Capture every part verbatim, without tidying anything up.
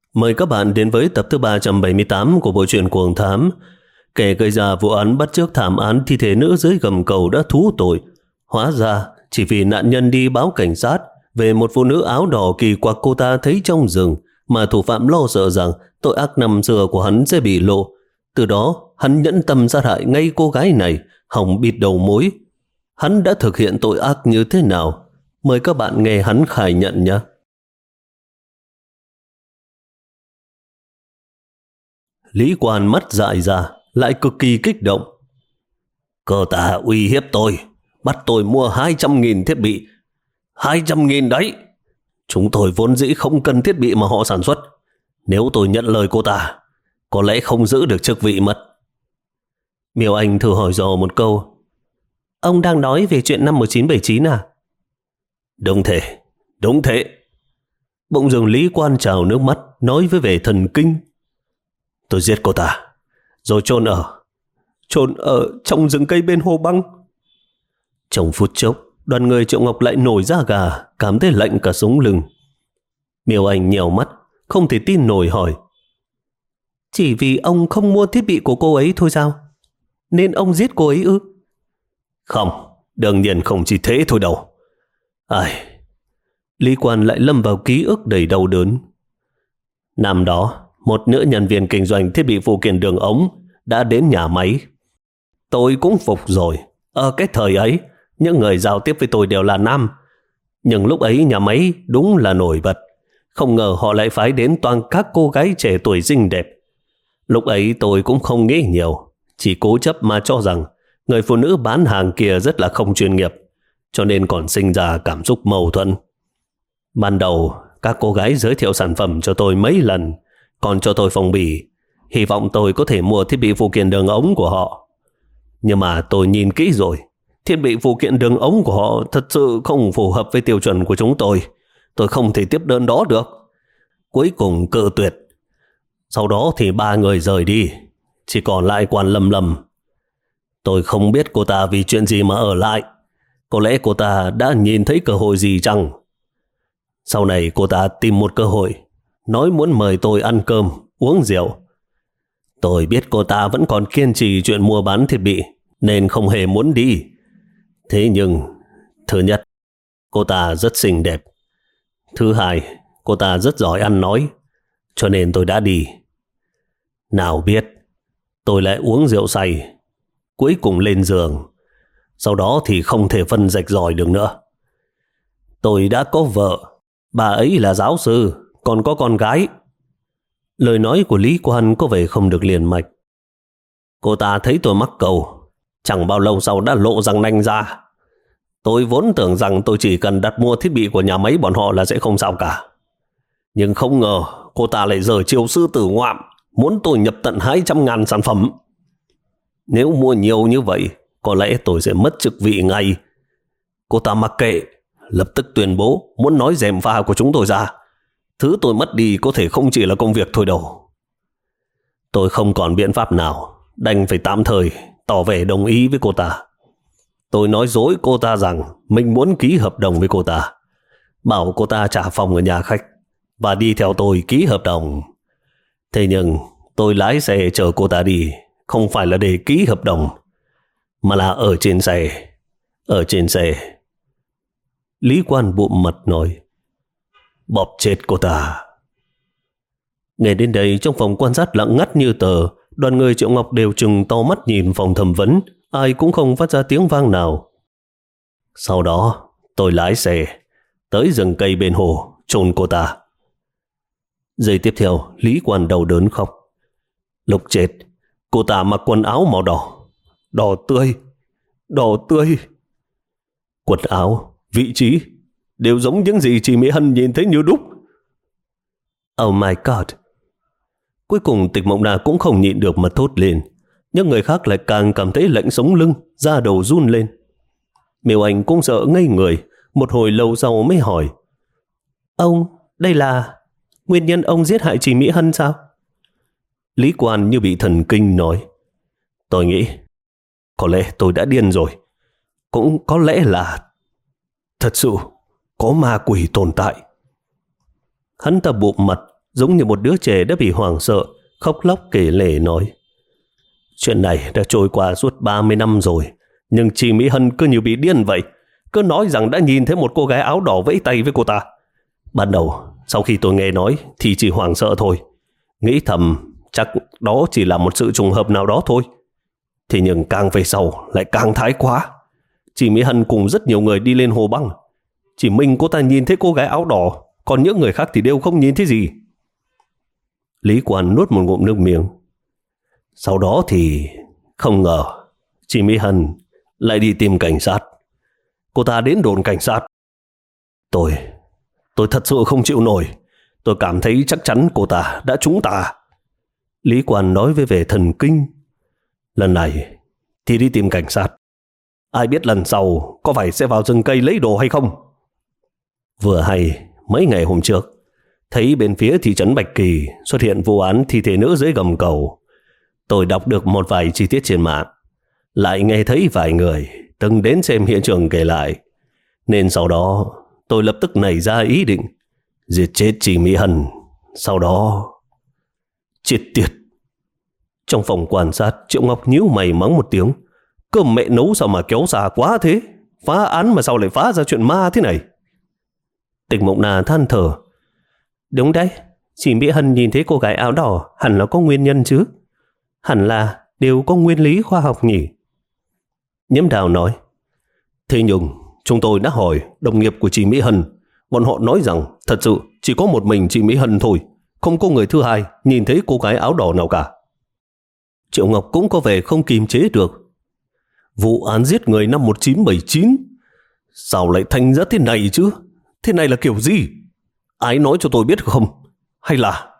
Mời các bạn đến với tập thứ ba trăm bảy mươi tám của bộ truyện Cuồng Thám. Kẻ gây ra vụ án bắt chước thảm án thi thể nữ dưới gầm cầu đã thú tội. Hóa ra chỉ vì nạn nhân đi báo cảnh sát về một phụ nữ áo đỏ kỳ quặc cô ta thấy trong rừng, mà thủ phạm lo sợ rằng tội ác năm xưa của hắn sẽ bị lộ. Từ đó hắn nhẫn tâm sát hại ngay cô gái này, hòng bịt đầu mối. Hắn đã thực hiện tội ác như thế nào? Mời các bạn nghe hắn khai nhận nhé. Lý Quan mắt dại ra, lại cực kỳ kích động. Cô ta uy hiếp tôi, bắt tôi mua hai trăm nghìn thiết bị. hai trăm nghìn đấy! Chúng tôi vốn dĩ không cần thiết bị mà họ sản xuất. Nếu tôi nhận lời cô ta, có lẽ không giữ được chức vị mất. Miêu Anh thử hỏi dò một câu. Ông đang nói về chuyện năm một nghìn chín trăm bảy mươi chín à? Đúng thế, đúng thế. Bỗng dưng Lý Quan trào nước mắt, nói với vẻ thần kinh. Tôi giết cô ta, rồi chôn ở, chôn ở trong rừng cây bên hồ băng. Trong phút chốc, đoàn người Triệu Ngọc lại nổi da gà, cảm thấy lạnh cả sống lưng. Miêu Anh nhèo mắt, không thể tin nổi hỏi. Chỉ vì ông không mua thiết bị của cô ấy thôi sao? Nên ông giết cô ấy ư? Không, đương nhiên không chỉ thế thôi đâu. Ai... Lý Quan lại lâm vào ký ức đầy đau đớn. Năm đó, một nữ nhân viên kinh doanh thiết bị phụ kiện đường ống đã đến nhà máy. Tôi cũng phục rồi. Ở cái thời ấy, những người giao tiếp với tôi đều là nam. Nhưng lúc ấy nhà máy đúng là nổi bật. Không ngờ họ lại phái đến toàn các cô gái trẻ tuổi xinh đẹp. Lúc ấy tôi cũng không nghĩ nhiều, chỉ cố chấp mà cho rằng người phụ nữ bán hàng kia rất là không chuyên nghiệp, cho nên còn sinh ra cảm xúc mâu thuẫn. Ban đầu, các cô gái giới thiệu sản phẩm cho tôi mấy lần, còn cho tôi phong bì, hy vọng tôi có thể mua thiết bị phụ kiện đường ống của họ. Nhưng mà tôi nhìn kỹ rồi, thiết bị phụ kiện đường ống của họ thật sự không phù hợp với tiêu chuẩn của chúng tôi. Tôi không thể tiếp đơn đó được. Cuối cùng cự tuyệt. Sau đó thì ba người rời đi, chỉ còn lại Quan Lâm Lâm. Tôi không biết cô ta vì chuyện gì mà ở lại. Có lẽ cô ta đã nhìn thấy cơ hội gì chăng? Sau này cô ta tìm một cơ hội, nói muốn mời tôi ăn cơm, uống rượu. Tôi biết cô ta vẫn còn kiên trì chuyện mua bán thiết bị, nên không hề muốn đi. Thế nhưng, thứ nhất, cô ta rất xinh đẹp. Thứ hai, cô ta rất giỏi ăn nói, cho nên tôi đã đi. Nào biết, tôi lại uống rượu say, cuối cùng lên giường. Sau đó thì không thể phân rạch ròi được nữa. Tôi đã có vợ, bà ấy là giáo sư, còn có con gái. Lời nói của Lý Quan có vẻ không được liền mạch. Cô ta thấy tôi mắc cầu, chẳng bao lâu sau đã lộ răng nanh ra. Tôi vốn tưởng rằng tôi chỉ cần đặt mua thiết bị của nhà máy bọn họ là sẽ không sao cả. Nhưng không ngờ cô ta lại giở chiêu sư tử ngoạm, muốn tôi nhập tận hai trăm ngàn sản phẩm. Nếu mua nhiều như vậy, có lẽ tôi sẽ mất chức vị ngay. Cô ta mặc kệ, lập tức tuyên bố muốn nói gièm pha của chúng tôi ra. Thứ tôi mất đi có thể không chỉ là công việc thôi đâu. Tôi không còn biện pháp nào, đành phải tạm thời tỏ vẻ đồng ý với cô ta. Tôi nói dối cô ta rằng mình muốn ký hợp đồng với cô ta, bảo cô ta trả phòng ở nhà khách và đi theo tôi ký hợp đồng. Thế nhưng tôi lái xe chở cô ta đi, không phải là để ký hợp đồng, mà là ở trên xe. Ở trên xe. Lý Quan bụm mặt nói. Bóp chết cô ta. Nghe đến đây, trong phòng quan sát lặng ngắt như tờ. Đoàn người Triệu Ngọc đều trừng to mắt nhìn phòng thẩm vấn, ai cũng không phát ra tiếng vang nào. Sau đó tôi lái xe tới rừng cây bên hồ, chôn cô ta. Giây tiếp theo, Lý Quan đau đớn khóc. Lúc chết, cô ta mặc quần áo màu đỏ, đỏ tươi, đỏ tươi. Quần áo, vị trí đều giống những gì chị Mỹ Hân nhìn thấy như đúc. Oh my God! Cuối cùng Tịch Mộng Đà cũng không nhịn được mà thốt lên. Những người khác lại càng cảm thấy lạnh sống lưng, da đầu run lên. Miêu Anh cũng sợ ngây người, một hồi lâu sau mới hỏi. Ông, đây là nguyên nhân ông giết hại chị Mỹ Hân sao? Lý Quan như bị thần kinh nói. Tôi nghĩ, có lẽ tôi đã điên rồi. Cũng có lẽ là thật sự có ma quỷ tồn tại. Hắn ta bụm mặt, giống như một đứa trẻ đã bị hoảng sợ, khóc lóc kể lể nói: Chuyện này đã trôi qua suốt ba mươi năm rồi, nhưng chị Mỹ Hân cứ như bị điên vậy, cứ nói rằng đã nhìn thấy một cô gái áo đỏ vẫy tay với cô ta. Ban đầu, sau khi tôi nghe nói thì chỉ hoảng sợ thôi, nghĩ thầm chắc đó chỉ là một sự trùng hợp nào đó thôi. Thế nhưng càng về sau lại càng thái quá. Chị Mỹ Hân cùng rất nhiều người đi lên hồ băng, chỉ mình cô ta nhìn thấy cô gái áo đỏ, còn những người khác thì đều không nhìn thấy gì. Lý Quan nuốt một ngụm nước miếng. Sau đó thì không ngờ chị Mỹ Hân lại đi tìm cảnh sát. Cô ta đến đồn cảnh sát. Tôi, tôi thật sự không chịu nổi. Tôi cảm thấy chắc chắn cô ta đã trúng tà. Lý Quan nói với vẻ thần kinh. Lần này thì đi tìm cảnh sát. Ai biết lần sau có phải sẽ vào rừng cây lấy đồ hay không? Vừa hay mấy ngày hôm trước, thấy bên phía thị trấn Bạch Kỳ xuất hiện vụ án thi thể nữ dưới gầm cầu. Tôi đọc được một vài chi tiết trên mạng, lại nghe thấy vài người từng đến xem hiện trường kể lại, nên sau đó tôi lập tức nảy ra ý định giết chết chị Mỹ Hân. Sau đó chết tiệt. Trong phòng quan sát, Triệu Ngọc nhíu mày mắng một tiếng. Cơm mẹ nấu sao mà kéo xa quá thế? Phá án mà sao lại phá ra chuyện ma thế này? Tịch Mộng Na than thở. Đúng đấy, chị Mỹ Hân nhìn thấy cô gái áo đỏ hẳn là có nguyên nhân chứ. Hẳn là đều có nguyên lý khoa học nhỉ? Nhiễm Đào nói. Thế nhưng chúng tôi đã hỏi đồng nghiệp của chị Mỹ Hân, bọn họ nói rằng thật sự chỉ có một mình chị Mỹ Hân thôi, không có người thứ hai nhìn thấy cô gái áo đỏ nào cả. Triệu Ngọc cũng có vẻ không kiềm chế được. Vụ án giết người năm một nghìn chín trăm bảy mươi chín sao lại thành ra thế này chứ? Thế này là kiểu gì? Ai nói cho tôi biết không? Hay là...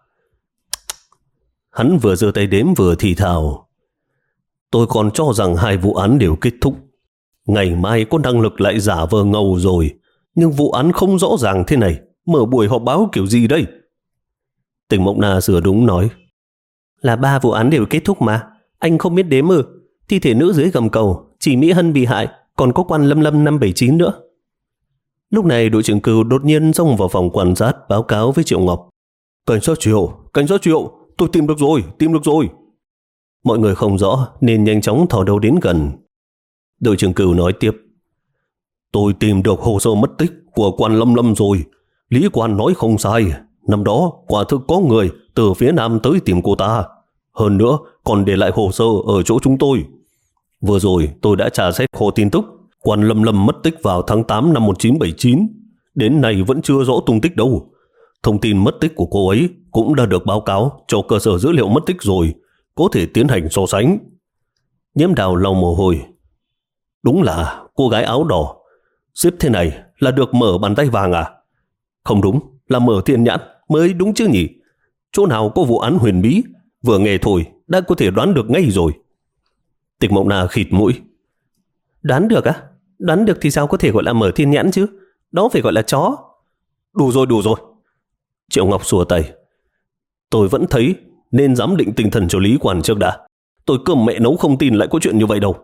Hắn vừa giơ tay đếm vừa thì thào. Tôi còn cho rằng hai vụ án đều kết thúc. Ngày mai có năng lực lại giả vờ ngầu rồi. Nhưng vụ án không rõ ràng thế này, mở buổi họp báo kiểu gì đây? Tỉnh Mộng Na sửa đúng nói. Là ba vụ án đều kết thúc mà. Anh không biết đếm ư? Thi thể nữ dưới gầm cầu, chị Mỹ Hân bị hại, còn có quan Lâm Lâm năm bảy chín nữa. Lúc này đội trưởng Cừu đột nhiên xông vào phòng quan sát báo cáo với Triệu Ngọc. Cảnh sát Triệu, cảnh sát Triệu, tôi tìm được rồi, tìm được rồi. Mọi người không rõ nên nhanh chóng thò đầu đến gần. Đội trưởng Cừu nói tiếp. Tôi tìm được hồ sơ mất tích của quan Lâm Lâm rồi. Lý Quan nói không sai. Năm đó quả thực có người từ phía nam tới tìm cô ta. Hơn nữa còn để lại hồ sơ ở chỗ chúng tôi. Vừa rồi tôi đã tra xét hồ tin tức. Quan Lâm Lâm mất tích vào tháng tám năm một nghìn chín trăm bảy mươi chín. Đến nay vẫn chưa rõ tung tích đâu. Thông tin mất tích của cô ấy cũng đã được báo cáo cho cơ sở dữ liệu mất tích rồi, có thể tiến hành so sánh. Nhiễm Đào lau mồ hôi. Đúng là cô gái áo đỏ. Xếp thế này là được mở bàn tay vàng à? Không đúng, là mở thiên nhãn mới đúng chứ nhỉ? Chỗ nào có vụ án huyền bí, vừa nghe thôi đã có thể đoán được ngay rồi. Tịch Mộng Na khịt mũi. Đoán được á? Đoán được thì sao có thể gọi là mở thiên nhãn chứ? Đó phải gọi là chó. Đủ rồi, đủ rồi. Triệu Ngọc xua tay. Tôi vẫn thấy nên giám định tinh thần cho Lý Quan trước đã. Tôi cơm mẹ nấu không tin lại có chuyện như vậy đâu.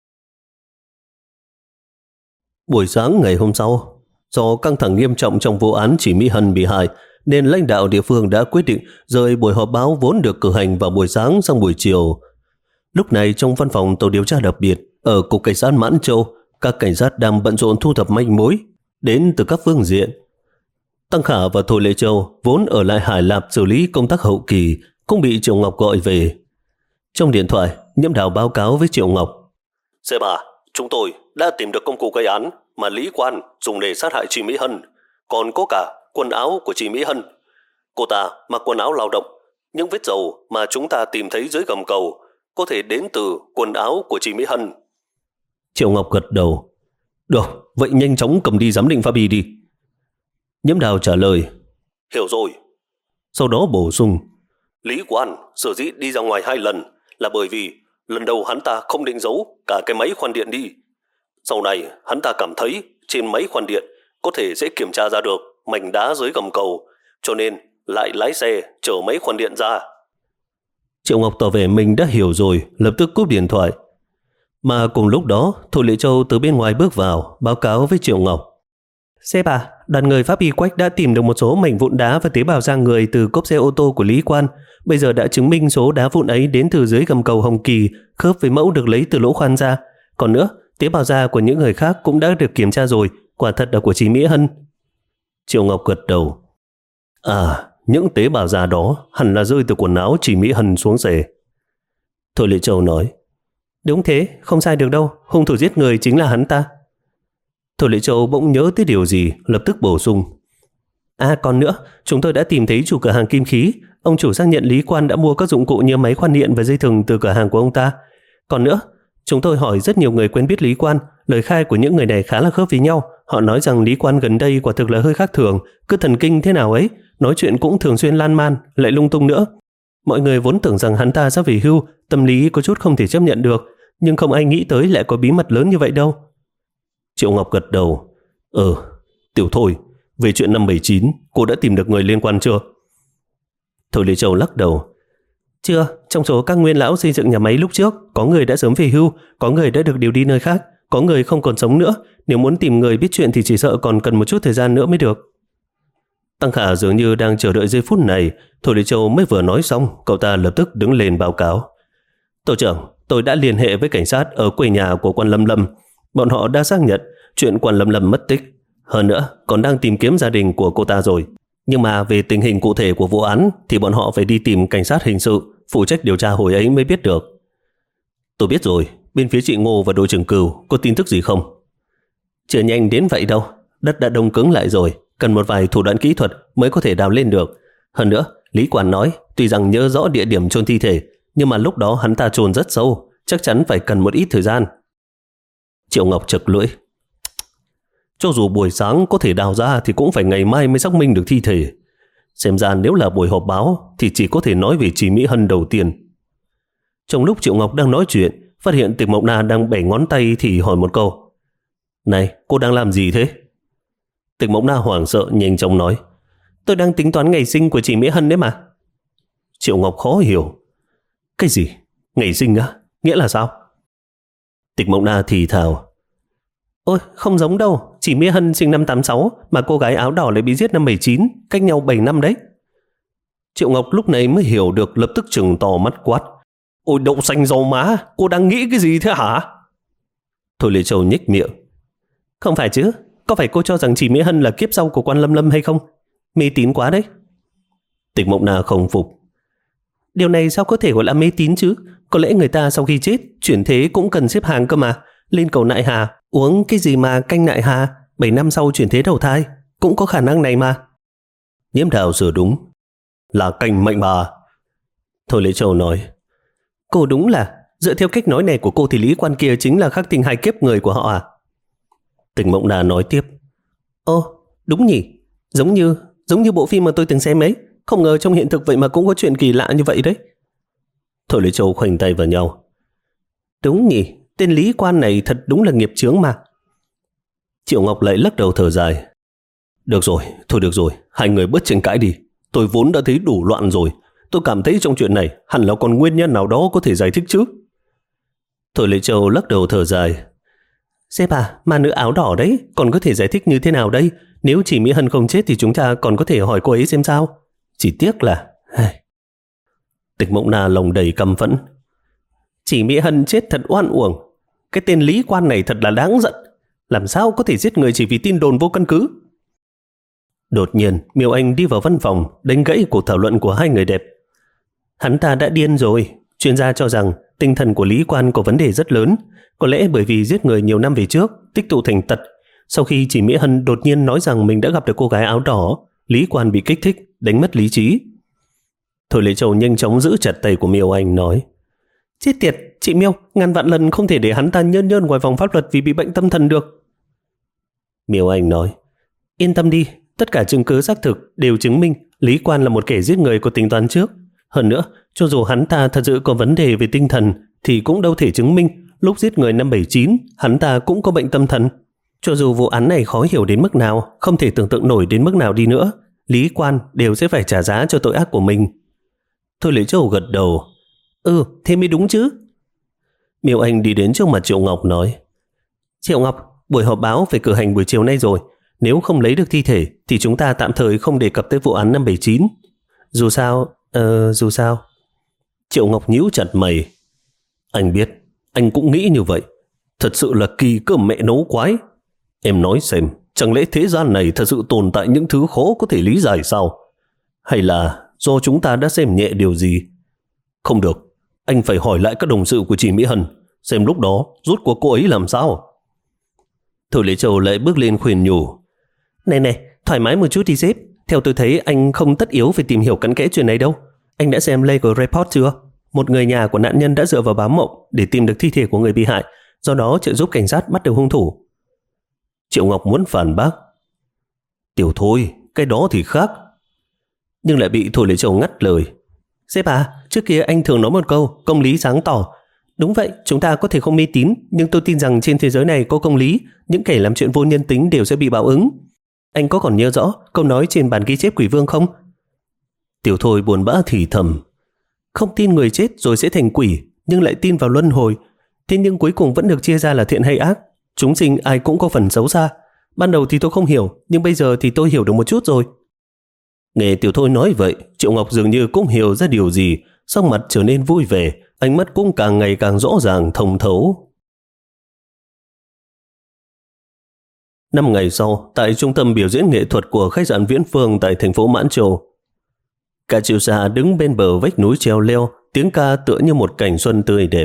Buổi sáng ngày hôm sau, do căng thẳng nghiêm trọng trong vụ án chị Mỹ Hân bị hại, nên lãnh đạo địa phương đã quyết định rời buổi họp báo vốn được cử hành vào buổi sáng sang buổi chiều. Lúc này trong văn phòng tổ điều tra đặc biệt ở Cục Cảnh sát Mãn Châu, các cảnh sát đang bận rộn thu thập manh mối đến từ các phương diện. Tăng Khả và Thôi Lệ Châu vốn ở lại Hải Lạp xử lý công tác hậu kỳ cũng bị Triệu Ngọc gọi về. Trong điện thoại, Nhiễm Đào báo cáo với Triệu Ngọc. Sếp à, chúng tôi đã tìm được công cụ gây án mà Lý Quan dùng để sát hại chị Mỹ Hân, còn có cả quần áo của chị Mỹ Hân. Cô ta mặc quần áo lao động, những vết dầu mà chúng ta tìm thấy dưới gầm cầu có thể đến từ quần áo của chị Mỹ Hân. Triệu Ngọc gật đầu. Được, vậy nhanh chóng cầm đi giám định pháp y đi. Nhiễm Đào trả lời. Hiểu rồi. Sau đó bổ sung. Lý Quan sở dĩ đi ra ngoài hai lần là bởi vì lần đầu hắn ta không định giấu cả cái máy khoan điện đi. Sau này hắn ta cảm thấy trên máy khoan điện có thể sẽ kiểm tra ra được mảnh đá dưới gầm cầu, cho nên lại lái xe chở máy khoan điện ra. Triệu Ngọc tỏ vẻ mình đã hiểu rồi, lập tức cúp điện thoại. Mà cùng lúc đó, Thôi Lệ Châu từ bên ngoài bước vào, báo cáo với Triệu Ngọc. Sếp à, Đoàn người pháp y Quách đã tìm được một số mảnh vụn đá và tế bào da người từ cốp xe ô tô của Lý Quan. Bây giờ đã chứng minh số đá vụn ấy đến từ dưới gầm cầu Hồng Kỳ, khớp với mẫu được lấy từ lỗ khoan da. Còn nữa, tế bào da của những người khác cũng đã được kiểm tra rồi, quả thật là của chị Mỹ Hân. Triệu Ngọc gật đầu. À, những tế bào da đó hẳn là rơi từ quần áo chị Mỹ Hân xuống rể. Thôi Lệ Châu nói. Đúng thế, không sai được đâu, hung thủ giết người chính là hắn ta. Thôi Lệ Châu bỗng nhớ tới điều gì, lập tức bổ sung. À còn nữa, chúng tôi đã tìm thấy chủ cửa hàng kim khí. Ông chủ xác nhận Lý Quan đã mua các dụng cụ như máy khoan điện và dây thừng từ cửa hàng của ông ta. Còn nữa, chúng tôi hỏi rất nhiều người quen biết Lý Quan. Lời khai của những người này khá là khớp với nhau. Họ nói rằng Lý Quan gần đây quả thực là hơi khác thường, cứ thần kinh thế nào ấy, nói chuyện cũng thường xuyên lan man, lại lung tung nữa. Mọi người vốn tưởng rằng hắn ta sắp về hưu, tâm lý có chút không thể chấp nhận được, nhưng không ai nghĩ tới lại có bí mật lớn như vậy đâu. Triệu Ngọc gật đầu. Ừ, Tiểu Thôi, về chuyện năm bảy chín, cô đã tìm được người liên quan chưa? Thôi Lê Châu lắc đầu. Chưa, trong số các nguyên lão xây dựng nhà máy lúc trước, có người đã sớm về hưu, có người đã được điều đi nơi khác, có người không còn sống nữa. Nếu muốn tìm người biết chuyện thì chỉ sợ còn cần một chút thời gian nữa mới được. Tăng Khả dường như đang chờ đợi giây phút này. Thôi Lê Châu mới vừa nói xong, cậu ta lập tức đứng lên báo cáo. Tổ trưởng, tôi đã liên hệ với cảnh sát ở quê nhà của quan Lâm Lâm. Bọn họ đã xác nhận chuyện quan Lâm Lâm mất tích. Hơn nữa, còn đang tìm kiếm gia đình của cô ta rồi. Nhưng mà về tình hình cụ thể của vụ án thì bọn họ phải đi tìm cảnh sát hình sự phụ trách điều tra hồi ấy mới biết được. Tôi biết rồi, bên phía chị Ngô và đội trưởng Cừu có tin tức gì không? Chưa nhanh đến vậy đâu, đất đã đông cứng lại rồi, cần một vài thủ đoạn kỹ thuật mới có thể đào lên được. Hơn nữa, Lý Quản nói tuy rằng nhớ rõ địa điểm chôn thi thể, nhưng mà lúc đó hắn ta chôn rất sâu, chắc chắn phải cần một ít thời gian. Triệu Ngọc chật lưỡi. Cho dù buổi sáng có thể đào ra thì cũng phải ngày mai mới xác minh được thi thể. Xem ra nếu là buổi họp báo thì chỉ có thể nói về chị Mỹ Hân đầu tiên. Trong lúc Triệu Ngọc đang nói chuyện, phát hiện Tịch Mộng Na đang bẻ ngón tay thì hỏi một câu. Này, cô đang làm gì thế? Tịch Mộng Na hoảng sợ nhanh chóng nói. Tôi đang tính toán ngày sinh của chị Mỹ Hân đấy mà. Triệu Ngọc khó hiểu. Cái gì? Ngày sinh á? Nghĩa là sao? Tịch Mộng Na thì thào. Ôi, không giống đâu. Chị Mỹ Hân sinh năm tám sáu mà cô gái áo đỏ lại bị giết năm bảy chín, cách nhau bảy năm đấy. Triệu Ngọc lúc này mới hiểu được, lập tức trừng to mắt quát. Ôi đậu xanh rau má, cô đang nghĩ cái gì thế hả? Thôi Lê Châu nhếch miệng. Không phải chứ, có phải cô cho rằng chị Mỹ Hân là kiếp sau của quan Lâm Lâm hay không? Mê tín quá đấy. Tịch Mộng Na không phục. Điều này sao có thể gọi là mê tín chứ? Có lẽ người ta sau khi chết chuyển thế cũng cần xếp hàng cơ mà. Lên cầu nại hà, uống cái gì mà canh nại hà, bảy năm sau chuyển thế đầu thai, cũng có khả năng này mà. Nhiễm Đào sửa đúng. Là canh mệnh bà. Thôi Lê Châu nói. Cô đúng là, dựa theo cách nói này của cô thì Lý Quan kia chính là khắc tinh hai kiếp người của họ à? Tịch Mộng Na nói tiếp. Ồ, đúng nhỉ, giống như, giống như bộ phim mà tôi từng xem ấy. Không ngờ trong hiện thực vậy mà cũng có chuyện kỳ lạ như vậy đấy. Thôi Lê Châu khoanh tay vào nhau. Đúng nhỉ, tên Lý Quan này thật đúng là nghiệp chướng mà. Triệu Ngọc lại lắc đầu thở dài. Được rồi, thôi được rồi, hai người bớt tranh cãi đi. Tôi vốn đã thấy đủ loạn rồi. Tôi cảm thấy trong chuyện này hẳn là còn nguyên nhân nào đó có thể giải thích chứ. Thôi Lê Châu lắc đầu thở dài. Sếp à, mà nữ áo đỏ đấy còn có thể giải thích như thế nào đây? Nếu chị Mỹ Hân không chết thì chúng ta còn có thể hỏi cô ấy xem sao. Chỉ tiếc là... Tịch Mộng Na lòng đầy căm phẫn. Chị Mỹ Hân chết thật oan uổng. Cái tên Lý Quan này thật là đáng giận. Làm sao có thể giết người chỉ vì tin đồn vô căn cứ? Đột nhiên, Miêu Anh đi vào văn phòng, đánh gãy cuộc thảo luận của hai người đẹp. Hắn ta đã điên rồi. Chuyên gia cho rằng tinh thần của Lý Quan có vấn đề rất lớn. Có lẽ bởi vì giết người nhiều năm về trước, tích tụ thành tật. Sau khi chị Mỹ Hân đột nhiên nói rằng mình đã gặp được cô gái áo đỏ, Lý Quan bị kích thích, đánh mất lý trí. Thôi Lê Châu nhanh chóng giữ chặt tay của Miêu Anh nói. Chết tiệt, chị Miêu, ngàn vạn lần không thể để hắn ta nhơn nhơn ngoài vòng pháp luật vì bị bệnh tâm thần được. Miêu Anh nói. Yên tâm đi, tất cả chứng cứ xác thực đều chứng minh Lý Quan là một kẻ giết người có tính toán trước. Hơn nữa, cho dù hắn ta thật sự có vấn đề về tinh thần thì cũng đâu thể chứng minh lúc giết người năm bảy chín hắn ta cũng có bệnh tâm thần. Cho dù vụ án này khó hiểu đến mức nào, không thể tưởng tượng nổi đến mức nào đi nữa, Lý Quan đều sẽ phải trả giá cho tội ác của mình. Thôi Lễ Châu gật đầu. Ừ, thế mới đúng chứ. Miêu Anh đi đến trước mặt Triệu Ngọc nói. Triệu Ngọc, buổi họp báo phải cử hành buổi chiều nay rồi. Nếu không lấy được thi thể thì chúng ta tạm thời không đề cập tới vụ án năm bảy chín. Dù sao, ờ, dù sao. Triệu Ngọc nhíu chặt mày. Anh biết, anh cũng nghĩ như vậy. Thật sự là kỳ cơ mẹ nấu quái. Em nói xem, chẳng lẽ thế gian này thật sự tồn tại những thứ khó có thể lý giải sao? Hay là do chúng ta đã xem nhẹ điều gì? Không được, anh phải hỏi lại các đồng sự của chị Mỹ Hân, xem lúc đó rốt cuộc cô ấy làm sao. Thôi Lễ Châu lại bước lên khuyên nhủ. Này này, thoải mái một chút đi sếp. Theo tôi thấy anh không tất yếu phải tìm hiểu cặn kẽ chuyện này đâu. Anh đã xem legal report chưa? Một người nhà của nạn nhân đã dựa vào báo mộng để tìm được thi thể của người bị hại, do đó trợ giúp cảnh sát bắt được hung thủ. Triệu Ngọc muốn phản bác. Tiểu Thôi, cái đó thì khác. Nhưng lại bị Thôi Lễ Châu ngắt lời. Sếp à, trước kia anh thường nói một câu, công lý sáng tỏ. Đúng vậy, chúng ta có thể không mê tín, nhưng tôi tin rằng trên thế giới này có công lý, những kẻ làm chuyện vô nhân tính đều sẽ bị báo ứng. Anh có còn nhớ rõ câu nói trên bản ghi chép quỷ vương không? Tiểu Thôi buồn bã thì thầm. Không tin người chết rồi sẽ thành quỷ, nhưng lại tin vào luân hồi. Thế nhưng cuối cùng vẫn được chia ra là thiện hay ác. Chúng sinh ai cũng có phần xấu xa. Ban đầu thì tôi không hiểu, nhưng bây giờ thì tôi hiểu được một chút rồi. Nghe Tiểu Thôi nói vậy, Triệu Ngọc dường như cũng hiểu ra điều gì, sắc mặt trở nên vui vẻ, ánh mắt cũng càng ngày càng rõ ràng thông thấu. Năm ngày sau, tại trung tâm biểu diễn nghệ thuật của khách sạn Viễn Phương tại thành phố Mãn Châu, Cả Triệu Gia đứng bên bờ vách núi treo leo, tiếng ca tựa như một cảnh xuân tươi đẹp.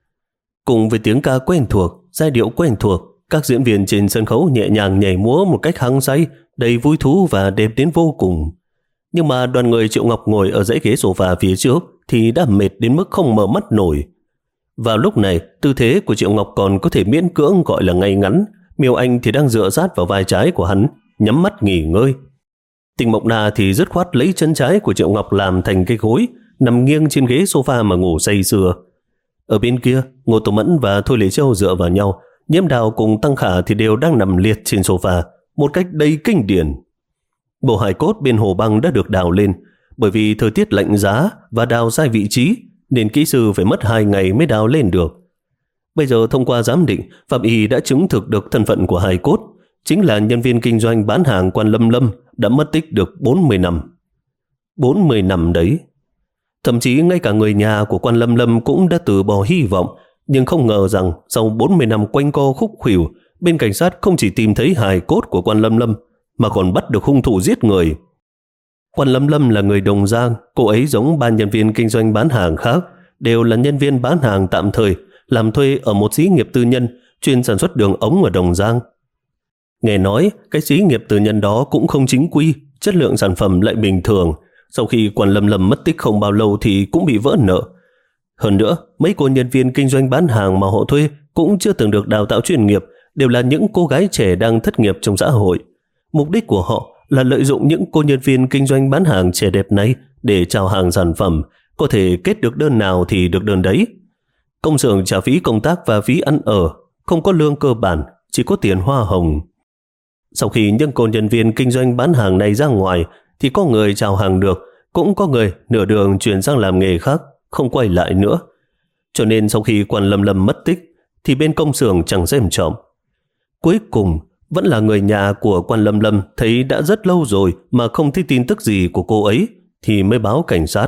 Cùng với tiếng ca quen thuộc, giai điệu quen thuộc, các diễn viên trên sân khấu nhẹ nhàng nhảy múa một cách hăng say, đầy vui thú và đẹp đến vô cùng. Nhưng mà đoàn người Triệu Ngọc ngồi ở dãy ghế sofa phía trước thì đã mệt đến mức không mở mắt nổi. Vào lúc này, tư thế của Triệu Ngọc còn có thể miễn cưỡng gọi là ngay ngắn. Miêu Anh thì đang dựa sát vào vai trái của hắn, nhắm mắt nghỉ ngơi. Tình Mộng Na thì dứt khoát lấy chân trái của Triệu Ngọc làm thành cái gối, nằm nghiêng trên ghế sofa mà ngủ say sưa. Ở bên kia, Ngô Tố Mẫn và Thôi Lễ Châu dựa vào nhau, Nhiễm Đào cùng Tăng Khả thì đều đang nằm liệt trên sofa, một cách đầy kinh điển. Bộ hài cốt bên hồ băng đã được đào lên, bởi vì thời tiết lạnh giá và đào sai vị trí, nên kỹ sư phải mất hai ngày mới đào lên được. Bây giờ thông qua giám định, pháp y đã chứng thực được thân phận của hài cốt, chính là nhân viên kinh doanh bán hàng Quan Lâm Lâm đã mất tích được bốn mươi năm. bốn mươi năm đấy. Thậm chí ngay cả người nhà của Quan Lâm Lâm cũng đã từ bỏ hy vọng, nhưng không ngờ rằng sau bốn mươi năm quanh co khúc khuỷu, bên cảnh sát không chỉ tìm thấy hài cốt của Quan Lâm Lâm, mà còn bắt được hung thủ giết người. Quan Lâm Lâm là người Đồng Giang, cô ấy giống ba nhân viên kinh doanh bán hàng khác, đều là nhân viên bán hàng tạm thời, làm thuê ở một xí nghiệp tư nhân chuyên sản xuất đường ống ở Đồng Giang. Nghe nói, cái xí nghiệp tư nhân đó cũng không chính quy, chất lượng sản phẩm lại bình thường. Sau khi Quan Lâm Lâm mất tích không bao lâu thì cũng bị vỡ nợ. Hơn nữa, mấy cô nhân viên kinh doanh bán hàng mà họ thuê cũng chưa từng được đào tạo chuyên nghiệp, đều là những cô gái trẻ đang thất nghiệp trong xã hội. Mục đích của họ là lợi dụng những cô nhân viên kinh doanh bán hàng trẻ đẹp này để chào hàng sản phẩm, có thể kết được đơn nào thì được đơn đấy. Công xưởng trả phí công tác và phí ăn ở, không có lương cơ bản, chỉ có tiền hoa hồng. Sau khi những cô nhân viên kinh doanh bán hàng này ra ngoài thì có người chào hàng được, cũng có người nửa đường chuyển sang làm nghề khác, không quay lại nữa. Cho nên sau khi Quan Lâm Lâm mất tích thì bên công xưởng chẳng xem trọng. Cuối cùng vẫn là người nhà của Quan Lâm Lâm thấy đã rất lâu rồi mà không thấy tin tức gì của cô ấy thì mới báo cảnh sát.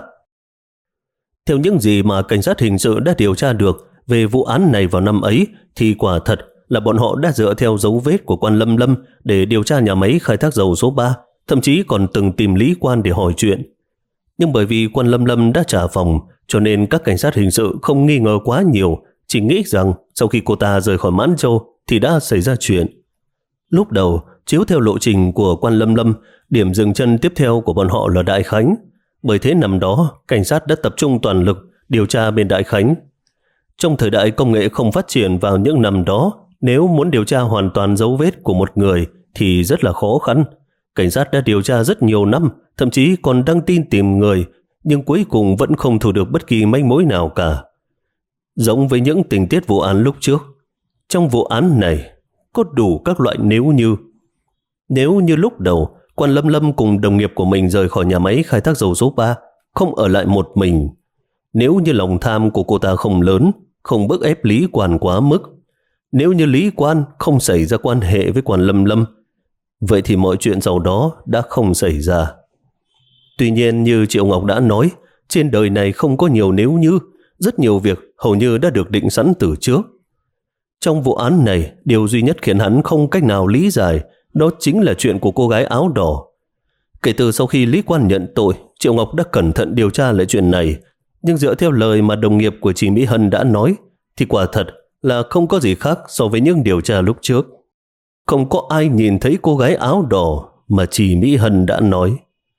Theo những gì mà cảnh sát hình sự đã điều tra được về vụ án này vào năm ấy thì quả thật là bọn họ đã dựa theo dấu vết của Quan Lâm Lâm để điều tra nhà máy khai thác dầu số ba, thậm chí còn từng tìm Lý Quan để hỏi chuyện. Nhưng bởi vì Quan Lâm Lâm đã trả phòng, cho nên các cảnh sát hình sự không nghi ngờ quá nhiều, chỉ nghĩ rằng sau khi cô ta rời khỏi Mãn Châu thì đã xảy ra chuyện. Lúc đầu, chiếu theo lộ trình của Quan Lâm Lâm, điểm dừng chân tiếp theo của bọn họ là Đại Khánh. Bởi thế năm đó, cảnh sát đã tập trung toàn lực điều tra bên Đại Khánh. Trong thời đại công nghệ không phát triển vào những năm đó, nếu muốn điều tra hoàn toàn dấu vết của một người thì rất là khó khăn. Cảnh sát đã điều tra rất nhiều năm, thậm chí còn đăng tin tìm người, nhưng cuối cùng vẫn không thu được bất kỳ manh mối nào cả. Giống với những tình tiết vụ án lúc trước, trong vụ án này có đủ các loại nếu như. Nếu như lúc đầu, Quan Lâm Lâm cùng đồng nghiệp của mình rời khỏi nhà máy khai thác dầu số ba, không ở lại một mình. Nếu như lòng tham của cô ta không lớn, không bức ép Lý Quan quá mức. Nếu như Lý Quan không xảy ra quan hệ với Quan Lâm Lâm. vậy thì mọi chuyện sau đó đã không xảy ra. Tuy nhiên như Triệu Ngọc đã nói, trên đời này không có nhiều nếu như, rất nhiều việc hầu như đã được định sẵn từ trước. Trong vụ án này, điều duy nhất khiến hắn không cách nào lý giải đó chính là chuyện của cô gái áo đỏ. Kể từ sau khi Lý Quan nhận tội, Triệu Ngọc đã cẩn thận điều tra lại chuyện này, nhưng dựa theo lời mà đồng nghiệp của chị Mỹ Hân đã nói thì quả thật là không có gì khác so với những điều tra lúc trước. Không có ai nhìn thấy cô gái áo đỏ mà chị Mỹ Hân đã nói.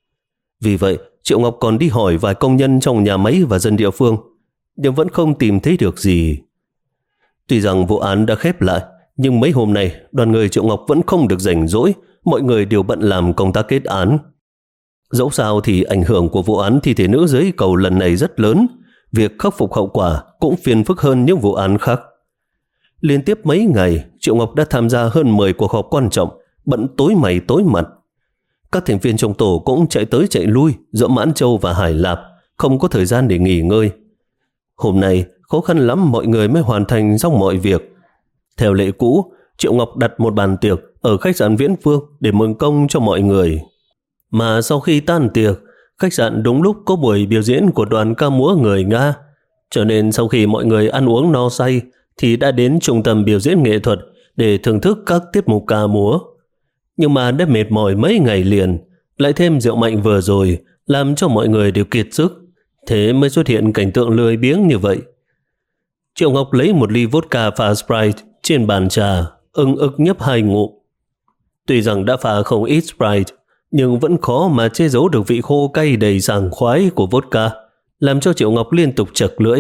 Vì vậy, Triệu Ngọc còn đi hỏi vài công nhân trong nhà máy và dân địa phương, nhưng vẫn không tìm thấy được gì. Tuy rằng vụ án đã khép lại, nhưng mấy hôm nay đoàn người Triệu Ngọc vẫn không được rảnh rỗi, mọi người đều bận làm công tác kết án. Dẫu sao thì ảnh hưởng của vụ án thi thể nữ dưới cầu lần này rất lớn, việc khắc phục hậu quả cũng phiền phức hơn những vụ án khác. Liên tiếp mấy ngày, Triệu Ngọc đã tham gia hơn mười cuộc họp quan trọng, bận tối mày tối mặt. Các thành viên trong tổ cũng chạy tới chạy lui giữa Mãn Châu và Hải Lạp, không có thời gian để nghỉ ngơi. Hôm nay, khó khăn lắm mọi người mới hoàn thành xong mọi việc. Theo lệ cũ, Triệu Ngọc đặt một bàn tiệc ở khách sạn Viễn Phương để mừng công cho mọi người. Mà sau khi tan tiệc, khách sạn đúng lúc có buổi biểu diễn của đoàn ca múa người Nga, cho nên sau khi mọi người ăn uống no say thì đã đến trung tâm biểu diễn nghệ thuật để thưởng thức các tiết mục ca múa. Nhưng mà đã mệt mỏi mấy ngày liền, lại thêm rượu mạnh vừa rồi làm cho mọi người đều kiệt sức, thế mới xuất hiện cảnh tượng lười biếng như vậy. Triệu Ngọc lấy một ly vodka pha Sprite trên bàn trà, ưng ức nhấp hai ngụm. Tuy rằng đã pha không ít Sprite, nhưng vẫn khó mà che giấu được vị khô cay đầy sảng khoái của vodka, làm cho Triệu Ngọc liên tục chật lưỡi.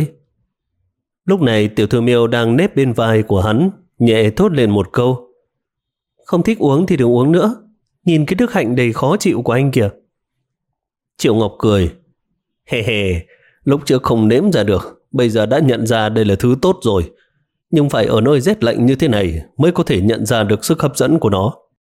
Lúc này Tiểu Thư Miêu đang nép bên vai của hắn, nhẹ thốt lên một câu: "Không thích uống thì đừng uống nữa, nhìn cái đức hạnh đầy khó chịu của anh kìa." Triệu Ngọc cười: "Hề hề, lúc trước không nếm ra được, bây giờ đã nhận ra đây là thứ tốt rồi. Nhưng phải ở nơi rét lạnh như thế này mới có thể nhận ra được sức hấp dẫn của nó."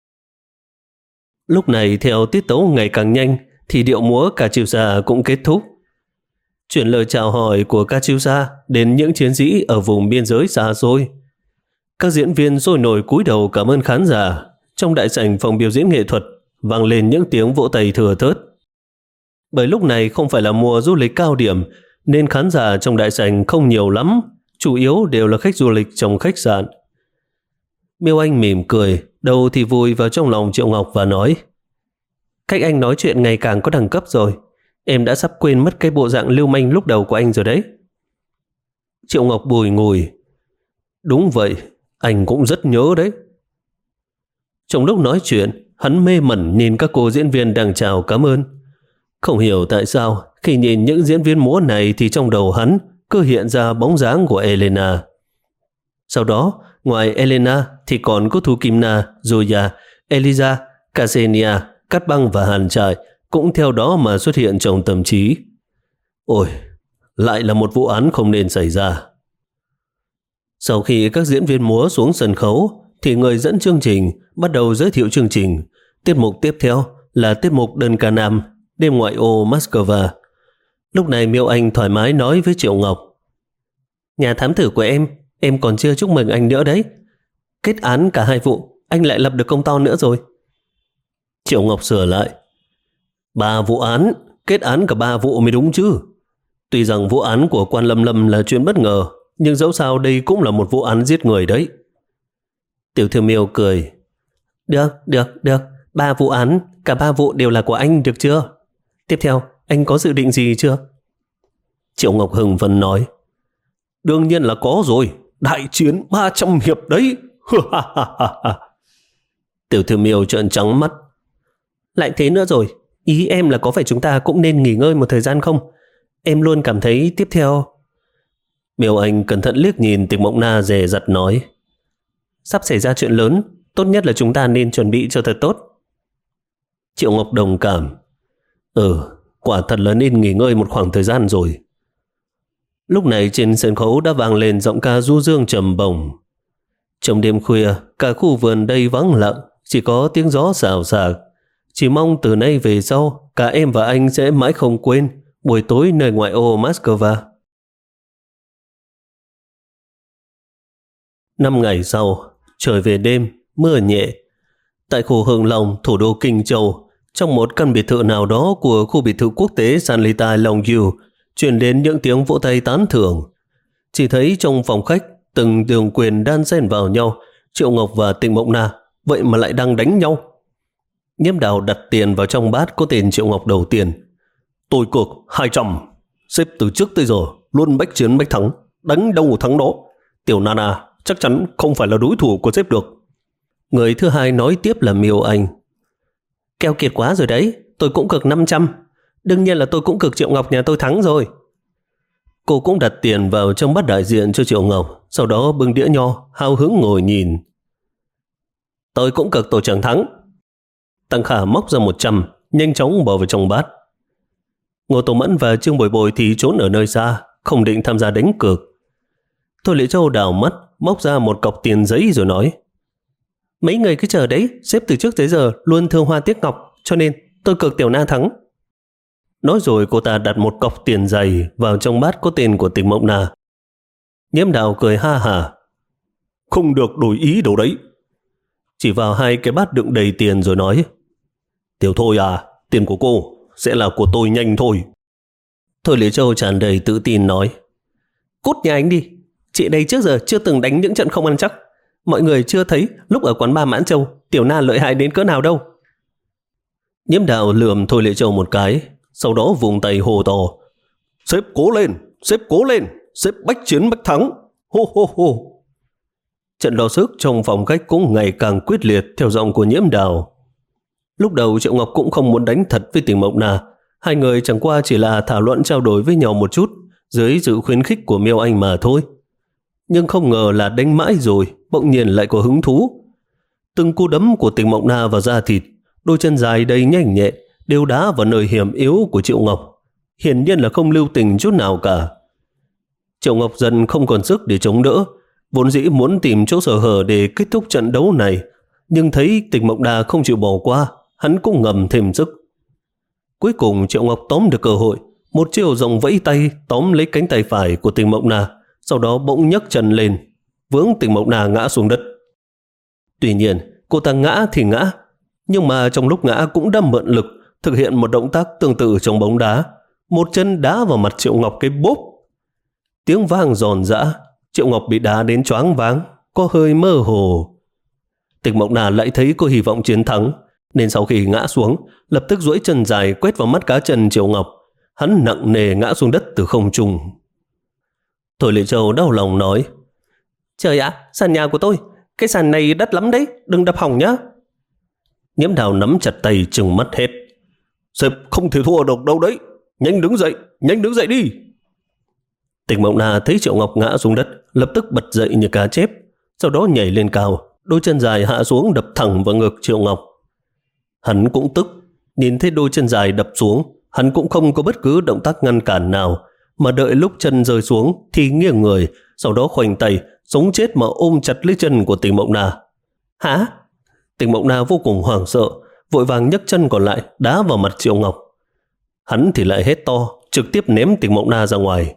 Lúc này theo tiết tấu ngày càng nhanh thì điệu múa Katyusha cũng kết thúc. Chuyển lời chào hỏi của Katyusha đến những chiến sĩ ở vùng biên giới xa xôi. Các diễn viên sôi nổi cúi đầu cảm ơn khán giả. Trong đại sảnh phòng biểu diễn nghệ thuật vang lên những tiếng vỗ tay thừa thớt. Bởi lúc này không phải là mùa du lịch cao điểm nên khán giả trong đại sảnh không nhiều lắm, chủ yếu đều là khách du lịch trong khách sạn. Miêu Anh mỉm cười, đầu thì vùi vào trong lòng Triệu Ngọc và nói: "Cách anh nói chuyện ngày càng có đẳng cấp rồi. Em đã sắp quên mất cái bộ dạng lưu manh lúc đầu của anh rồi đấy." Triệu Ngọc bùi ngùi: "Đúng vậy, anh cũng rất nhớ đấy." Trong lúc nói chuyện, hắn mê mẩn nhìn các cô diễn viên đang chào cảm ơn. Không hiểu tại sao khi nhìn những diễn viên múa này thì trong đầu hắn cứ hiện ra bóng dáng của Elena. Sau đó, ngoài Elena thì còn có Thu Kim Na, Zoya, Eliza, Ksenia, Cát Băng và Hàn Trại cũng theo đó mà xuất hiện trong tâm trí. Ôi, lại là một vụ án không nên xảy ra. Sau khi các diễn viên múa xuống sân khấu thì người dẫn chương trình bắt đầu giới thiệu chương trình. Tiết mục tiếp theo là tiết mục đơn ca nam Đêm ngoại ô Moscow. Lúc này Miêu Anh thoải mái nói với Triệu Ngọc: "Nhà thám tử của em, em còn chưa chúc mừng anh nữa đấy. Kết án cả hai vụ, anh lại lập được công to nữa rồi." Triệu Ngọc sửa lại: "Ba vụ án, kết án cả ba vụ mới đúng chứ. Tuy rằng vụ án của Quan Lâm Lâm là chuyện bất ngờ, nhưng dẫu sao đây cũng là một vụ án giết người đấy." Tiểu Thư Miêu cười: Được, được, được. Ba vụ án, cả ba vụ đều là của anh, được chưa? Tiếp theo, anh có dự định gì chưa?" Triệu Ngọc hưng phấn nói: "Đương nhiên là có rồi, đại chiến ba trăm hiệp đấy." Tiểu Thư Miêu trợn trắng mắt: "Lại thế nữa rồi, ý em là có phải chúng ta cũng nên nghỉ ngơi một thời gian không? Em luôn cảm thấy tiếp theo..." Miêu Anh cẩn thận liếc nhìn Tịch Mộng Na, dè dặt nói: "Sắp xảy ra chuyện lớn, tốt nhất là chúng ta nên chuẩn bị cho thật tốt." Triệu Ngọc đồng cảm: Ừ, quả thật là nên nghỉ ngơi một khoảng thời gian rồi." Lúc này trên sân khấu đã vang lên giọng ca du dương trầm bổng. Trong đêm khuya, cả khu vườn đây vắng lặng, chỉ có tiếng gió xào xạc. Chỉ mong từ nay về sau, cả em và anh sẽ mãi không quên buổi tối nơi ngoại ô Moscow. Năm ngày sau, trời về đêm, mưa nhẹ. Tại khu Hưng Long, thủ đô Kinh Châu, trong một căn biệt thự nào đó của khu biệt thự quốc tế Sanlita Longview, truyền đến những tiếng vỗ tay tán thưởng. Chỉ thấy trong phòng khách, từng đường quyền đan xen vào nhau, Triệu Ngọc và Tịnh Mộng Na, vậy mà lại đang đánh nhau. Nhiễm Đào đặt tiền vào trong bát có tên Triệu Ngọc đầu tiên. Tôi cược hai trăm, xếp từ trước tới giờ, luôn bách chiến bách thắng, đánh đâu thắng đó. Tiểu Nana chắc chắn không phải là đối thủ của xếp được. Người thứ hai nói tiếp là Miêu Anh. Keo kiệt quá rồi đấy, tôi cũng cược năm trăm. Đương nhiên là tôi cũng cược Triệu Ngọc nhà tôi thắng rồi. Cô cũng đặt tiền vào trong bát đại diện cho Triệu Ngọc, sau đó bưng đĩa nho, hào hứng ngồi nhìn. Tôi cũng cược tổ trưởng thắng. Tăng Khả móc ra một trăm, nhanh chóng bỏ vào trong bát. Ngô Tổ Mẫn và Trương Bồi Bồi thì trốn ở nơi xa, không định tham gia đánh cược. Thôi Lệ Châu đảo mắt, móc ra một cọc tiền giấy rồi nói. Mấy người cứ chờ đấy, xếp từ trước tới giờ luôn thương hoa tiếc ngọc, cho nên tôi cược Tiểu Na thắng. Nói rồi cô ta đặt một cọc tiền dày vào trong bát có tên của Tịnh Mộng Na. Nhiễm Đào cười ha hả. Không được đổi ý đâu đấy. Chỉ vào hai cái bát đựng đầy tiền rồi nói. Tiểu Thôi à, tiền của cô sẽ là của tôi nhanh thôi. Thôi Lệ Châu tràn đầy tự tin nói. Cút nhà anh đi, chị đây trước giờ chưa từng đánh những trận không ăn chắc. Mọi người chưa thấy lúc ở quán ba Mãn Châu Tiểu Na lợi hại đến cỡ nào đâu. Nhiễm Đào lườm Thôi Lệ Châu một cái, sau đó vùng tay hô to. Sếp cố lên, sếp cố lên, sếp bách chiến bách thắng. Hô hô hô. Trận đọ sức trong phòng khách cũng ngày càng quyết liệt theo giọng của Nhiễm Đào. Lúc đầu Triệu Ngọc cũng không muốn đánh thật với Tịnh Mộng Na. Hai người chẳng qua chỉ là thảo luận trao đổi với nhau một chút dưới sự khuyến khích của Miêu Anh mà thôi. Nhưng không ngờ là đánh mãi rồi, bỗng nhiên lại có hứng thú. Từng cú đấm của Tịnh Mộng Na vào da thịt, đôi chân dài đầy nhanh nhẹ, đều đá vào nơi hiểm yếu của Triệu Ngọc. Hiển nhiên là không lưu tình chút nào cả. Triệu Ngọc dần không còn sức để chống đỡ, vốn dĩ muốn tìm chỗ sở hở để kết thúc trận đấu này, nhưng thấy Tịnh Mộng Na không chịu bỏ qua, hắn cũng ngầm thêm sức. Cuối cùng Triệu Ngọc tóm được cơ hội, một chiều rộng vẫy tay tóm lấy cánh tay phải của Tịnh Mộng Na, sau đó bỗng nhấc chân lên, vướng Tịnh Mộng Na ngã xuống đất. Tuy nhiên, cô ta ngã thì ngã, nhưng mà trong lúc ngã cũng đã mượn lực thực hiện một động tác tương tự trong bóng đá, một chân đá vào mặt Triệu Ngọc cái bốp. Tiếng vang giòn giã, Triệu Ngọc bị đá đến choáng váng, có hơi mơ hồ. Tịnh Mộng Na lại thấy có hy vọng chiến thắng, nên sau khi ngã xuống, lập tức duỗi chân dài quét vào mắt cá chân Triệu Ngọc. Hắn nặng nề ngã xuống đất từ không trung. Thôi Lệ Châu đau lòng nói. Trời ạ, sàn nhà của tôi, cái sàn này đắt lắm đấy, đừng đập hỏng nhá. Nhiễm Đào nắm chặt tay trừng mắt hết. Sếp không thể thua được đâu đấy, nhanh đứng dậy, nhanh đứng dậy đi. Tịnh Mộng Na thấy Triệu Ngọc ngã xuống đất, lập tức bật dậy như cá chép, sau đó nhảy lên cao, đôi chân dài hạ xuống đập thẳng vào ngực Triệu Ngọc. Hắn cũng tức, nhìn thấy đôi chân dài đập xuống, hắn cũng không có bất cứ động tác ngăn cản nào, mà đợi lúc chân rơi xuống thì nghiêng người, sau đó khoanh tay, sống chết mà ôm chặt lấy chân của Tịnh Mộng Na. Hả? Tịnh Mộng Na vô cùng hoảng sợ, vội vàng nhấc chân còn lại đá vào mặt Triệu Ngọc. Hắn thì lại hét to, trực tiếp ném Tịnh Mộng Na ra ngoài.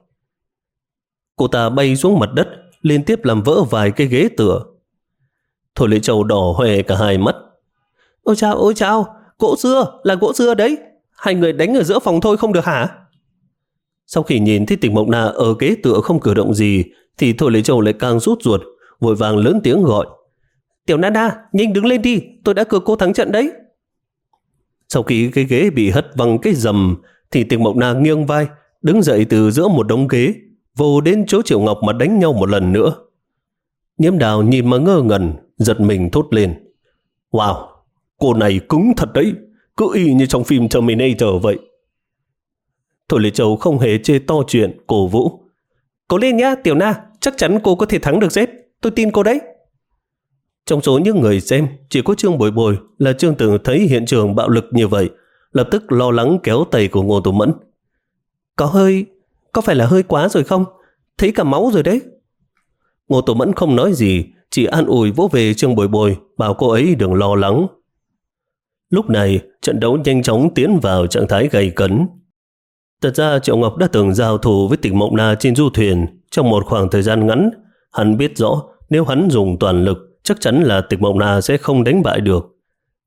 Cô ta bay xuống mặt đất, liên tiếp làm vỡ vài cái ghế tựa. Thôi Lệ Châu đỏ hoe cả hai mắt. Ôi chao, ôi chao, gỗ dưa, là gỗ dưa đấy. Hai người đánh ở giữa phòng thôi không được hả? Sau khi nhìn thấy Tịnh Mộng Na ở ghế tựa không cử động gì, thì Thôi Lệ Châu lại càng rút ruột, vội vàng lớn tiếng gọi. Tiểu Nana, nhanh đứng lên đi, tôi đã cược cô thắng trận đấy. Sau khi cái ghế bị hất văng cái rầm, thì Tịnh Mộng Na nghiêng vai, đứng dậy từ giữa một đống ghế, vồ đến chỗ Triệu Ngọc mà đánh nhau một lần nữa. Nhiễm Đào nhìn mà ngơ ngẩn, giật mình thốt lên. Wow, cô này cứng thật đấy, cứ y như trong phim Terminator vậy. Thôi Lệ Châu không hề chê to chuyện, cổ vũ. Cố lên nhá, Tiểu Na, chắc chắn cô có thể thắng được Z, tôi tin cô đấy. Trong số những người xem, chỉ có Trương Bồi Bồi là Trương từng thấy hiện trường bạo lực như vậy, lập tức lo lắng kéo tay của Ngô Tổ Mẫn. Có hơi, có phải là hơi quá rồi không? Thấy cả máu rồi đấy. Ngô Tổ Mẫn không nói gì, chỉ an ủi vỗ về Trương Bồi Bồi, bảo cô ấy đừng lo lắng. Lúc này, trận đấu nhanh chóng tiến vào trạng thái gay cấn. Thật ra Triệu Ngọc đã từng giao thủ với Tịnh Mộng Na trên du thuyền trong một khoảng thời gian ngắn. Hắn biết rõ nếu hắn dùng toàn lực, chắc chắn là Tịnh Mộng Na sẽ không đánh bại được.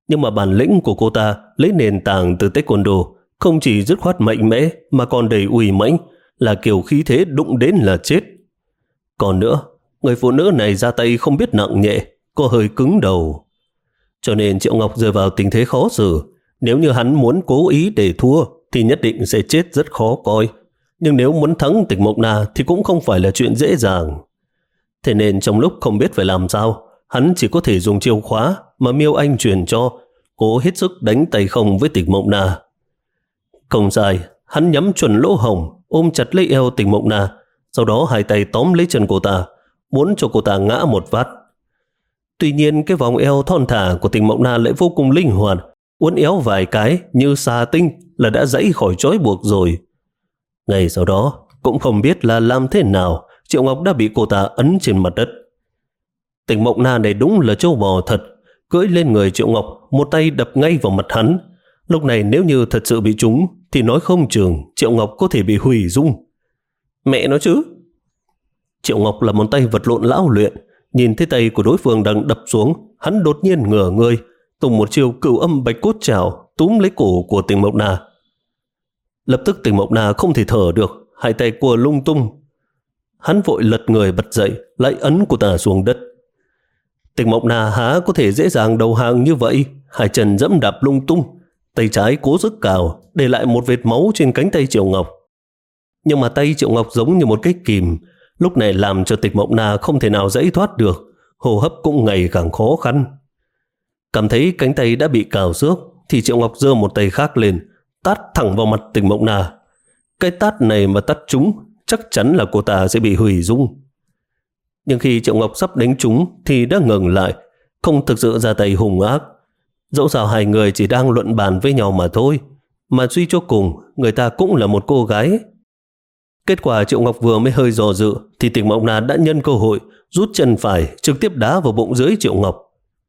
Nhưng mà bản lĩnh của cô ta lấy nền tảng từ taekwondo, không chỉ dứt khoát mạnh mẽ mà còn đầy uy mãnh, là kiểu khí thế đụng đến là chết. Còn nữa, người phụ nữ này ra tay không biết nặng nhẹ, có hơi cứng đầu. Cho nên Triệu Ngọc rơi vào tình thế khó xử. Nếu như hắn muốn cố ý để thua thì nhất định sẽ chết rất khó coi. Nhưng nếu muốn thắng Tịch Mộng Na thì cũng không phải là chuyện dễ dàng. Thế nên trong lúc không biết phải làm sao, hắn chỉ có thể dùng chiêu khóa mà Miêu Anh truyền cho, cố hết sức đánh tay không với Tịch Mộng Na. Không sai, hắn nhắm chuẩn lỗ hổng, ôm chặt lấy eo Tịch Mộng Na, sau đó hai tay tóm lấy chân cô ta, muốn cho cô ta ngã một phát. Tuy nhiên cái vòng eo thon thả của Tịch Mộng Na lại vô cùng linh hoạt, uốn éo vài cái như xà tinh là đã giãy khỏi trói buộc rồi. Ngay sau đó, cũng không biết là làm thế nào, Triệu Ngọc đã bị cô ta ấn trên mặt đất. Tịch Mộng Na này đúng là trâu bò thật, cưỡi lên người Triệu Ngọc, một tay đập ngay vào mặt hắn. Lúc này nếu như thật sự bị trúng thì nói không chừng Triệu Ngọc có thể bị hủy dung. Mẹ nói chứ. Triệu Ngọc là một tay vật lộn lão luyện, nhìn thấy tay của đối phương đang đập xuống, hắn đột nhiên ngửa người, tung một chiêu cửu âm bạch cốt trảo túm lấy cổ của Tịch Mộng Na. Lập tức Tịch Mộng Na không thể thở được, hai tay cua lung tung. Hắn vội lật người bật dậy, lại ấn cô ta xuống đất. Tịch Mộng Na há có thể dễ dàng đầu hàng như vậy, hai chân dẫm đạp lung tung, tay trái cố sức cào, để lại một vệt máu trên cánh tay Triệu Ngọc. Nhưng mà tay Triệu Ngọc giống như một cái kìm, lúc này làm cho Tịch Mộng Na không thể nào giãy thoát được, hô hấp cũng ngày càng khó khăn. Cảm thấy cánh tay đã bị cào xước thì Triệu Ngọc giơ một tay khác lên, tát thẳng vào mặt Tịch Mộng Na. Cái tát này mà tát trúng, chắc chắn là cô ta sẽ bị hủy dung. Nhưng khi Triệu Ngọc sắp đánh trúng thì đã ngừng lại, không thực sự ra tay hung ác. Dẫu sao hai người chỉ đang luận bàn với nhau mà thôi, mà suy cho cùng người ta cũng là một cô gái. Kết quả Triệu Ngọc vừa mới hơi dò dự thì Tịch Mộng Na đã nhân cơ hội rút chân phải trực tiếp đá vào bụng dưới Triệu Ngọc.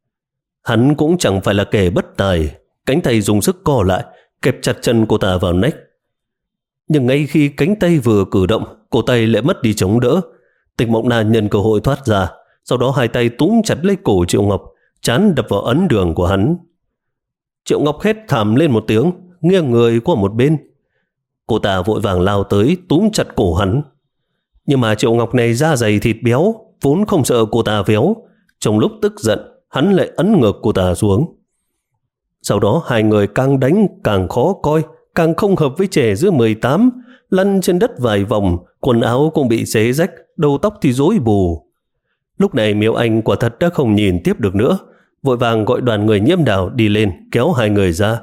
Hắn cũng chẳng phải là kẻ bất tài, cánh tay dùng sức co lại, kẹp chặt chân cô ta vào nách. Nhưng ngay khi cánh tay vừa cử động, cổ tay lại mất đi chống đỡ. Tịch Mộng Na nhân cơ hội thoát ra, sau đó hai tay túm chặt lấy cổ Triệu Ngọc, trán đập vào ấn đường của hắn. Triệu Ngọc hét thảm lên một tiếng, nghiêng người qua một bên. Cô ta vội vàng lao tới túm chặt cổ hắn. Nhưng mà Triệu Ngọc này da dày thịt béo, vốn không sợ cô ta véo. Trong lúc tức giận, hắn lại ấn ngược cô ta xuống. Sau đó hai người càng đánh càng khó coi, càng không hợp với trẻ giữa mười tám, lăn trên đất vài vòng, quần áo cũng bị xé rách, đầu tóc thì rối bù. Lúc này Miêu Anh quả thật đã không nhìn tiếp được nữa, vội vàng gọi đoàn người Nhiễm Đào đi lên kéo hai người ra.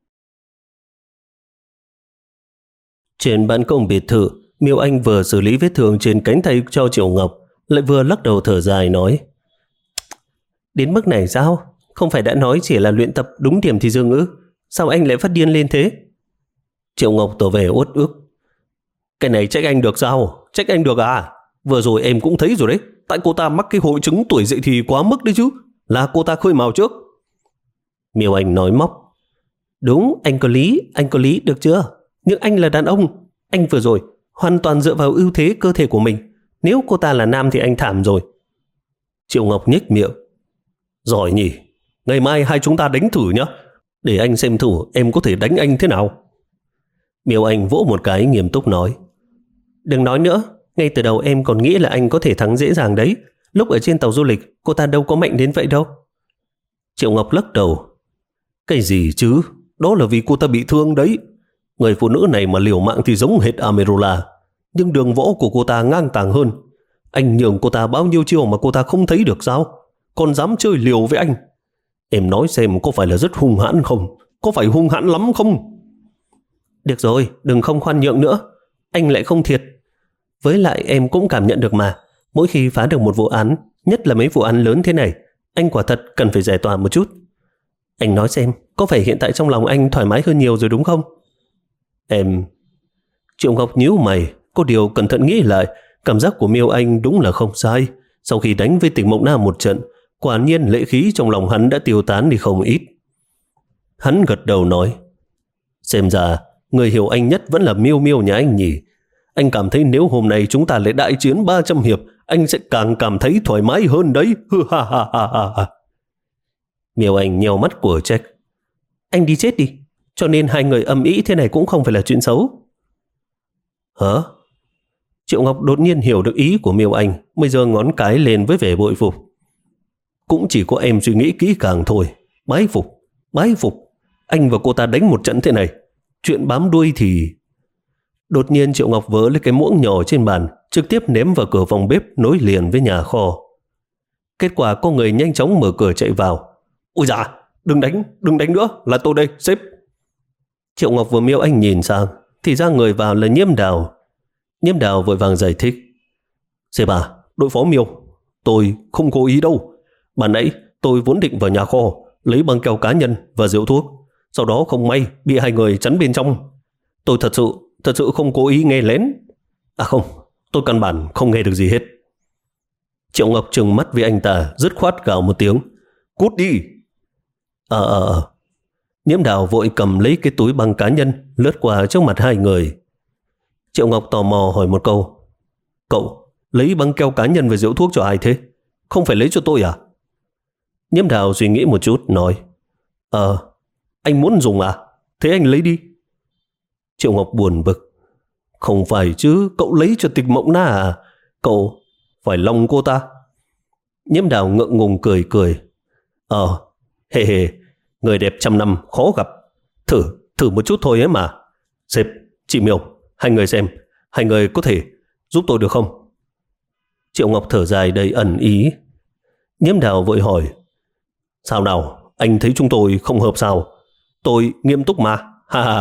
Trên ban công biệt thự, Miêu Anh vừa xử lý vết thương trên cánh tay cho Triệu Ngọc, lại vừa lắc đầu thở dài nói: Đến mức này sao? Không phải đã nói chỉ là luyện tập đúng điểm thì dương ư? Sao anh lại phát điên lên thế? Triệu Ngọc tỏ vẻ uất ức. Cái này trách anh được sao? Trách anh được à? Vừa rồi em cũng thấy rồi đấy, tại cô ta mắc cái hội chứng tuổi dậy thì quá mức đấy chứ. Là cô ta khơi mào trước. Miêu Anh nói móc. Đúng, anh có lý, anh có lý, được chưa? Nhưng anh là đàn ông, anh vừa rồi hoàn toàn dựa vào ưu thế cơ thể của mình. Nếu cô ta là nam thì anh thảm rồi. Triệu Ngọc nhếch miệng. Giỏi nhỉ, ngày mai hai chúng ta đánh thử nhé, để anh xem thử em có thể đánh anh thế nào. Miêu Anh vỗ một cái nghiêm túc nói. Đừng nói nữa, ngay từ đầu em còn nghĩ là anh có thể thắng dễ dàng đấy. Lúc ở trên tàu du lịch, cô ta đâu có mạnh đến vậy đâu. Triệu Ngọc lắc đầu. Cái gì chứ, đó là vì cô ta bị thương đấy. Người phụ nữ này mà liều mạng thì giống hệt Amerola, nhưng đường võ của cô ta ngang tàng hơn. Anh nhường cô ta bao nhiêu chiêu mà cô ta không thấy được sao? Còn dám chơi liều với anh. Em nói xem có phải là rất hung hãn không? Có phải hung hãn lắm không? Được rồi, đừng không khoan nhượng nữa. Anh lại không thiệt. Với lại em cũng cảm nhận được mà, mỗi khi phá được một vụ án, nhất là mấy vụ án lớn thế này, anh quả thật cần phải giải tỏa một chút. Anh nói xem, có phải hiện tại trong lòng anh thoải mái hơn nhiều rồi đúng không? Em... Triệu Ngọc nhíu mày, có điều cẩn thận nghĩ lại, cảm giác của Miêu Anh đúng là không sai. Sau khi đánh với Tịch Mộng Na một trận, quả nhiên lệ khí trong lòng hắn đã tiêu tán đi không ít. Hắn gật đầu nói, xem ra người hiểu anh nhất vẫn là Miêu Miêu nhà anh nhỉ. Anh cảm thấy nếu hôm nay chúng ta lại đại chiến ba trăm hiệp, anh sẽ càng cảm thấy thoải mái hơn đấy. Miêu Anh nheo mắt của trách. Anh đi chết đi, cho nên hai người ầm ĩ thế này cũng không phải là chuyện xấu. Hả? Triệu Ngọc đột nhiên hiểu được ý của Miêu Anh, mới giơ ngón cái lên với vẻ bội phục. Cũng chỉ có em suy nghĩ kỹ càng thôi. Bái phục, bái phục. Anh và cô ta đánh một trận thế này, chuyện bám đuôi thì... Đột nhiên Triệu Ngọc vớ lấy cái muỗng nhỏ trên bàn, trực tiếp ném vào cửa phòng bếp nối liền với nhà kho. Kết quả có người nhanh chóng mở cửa chạy vào. Ôi dạ, đừng đánh, đừng đánh nữa, là tôi đây, sếp. Triệu Ngọc và Miêu Anh nhìn sang, thì ra người vào là Nhiễm Đào. Nhiễm Đào vội vàng giải thích. Sếp à, đội phó Miêu, tôi không cố ý đâu. Mà nãy tôi vốn định vào nhà kho lấy băng keo cá nhân và rượu thuốc, sau đó không may bị hai người chắn bên trong. Tôi thật sự, thật sự không cố ý nghe lén. À không, tôi căn bản không nghe được gì hết. Triệu Ngọc trừng mắt với anh ta, dứt khoát gào một tiếng. Cút đi! Ờ ờ ờ. Nhiễm Đào vội cầm lấy cái túi băng cá nhân, lướt qua trước mặt hai người. Triệu Ngọc tò mò hỏi một câu. Cậu lấy băng keo cá nhân và rượu thuốc cho ai thế? Không phải lấy cho tôi à? Nhiễm Đào suy nghĩ một chút, nói. Ờ, anh muốn dùng à? Thế anh lấy đi. Triệu Ngọc buồn bực. Không phải chứ, cậu lấy cho Tịch Mộng Na à? Cậu phải lòng cô ta. Nhiễm Đào ngượng ngùng cười cười. Ờ, hề hề, người đẹp trăm năm khó gặp. Thử, thử một chút thôi ấy mà. Sếp, chị Miêu, hai người xem, hai người có thể giúp tôi được không? Triệu Ngọc thở dài đầy ẩn ý. Nhiễm Đào vội hỏi. Sao nào, anh thấy chúng tôi không hợp sao? Tôi nghiêm túc mà, ha ha.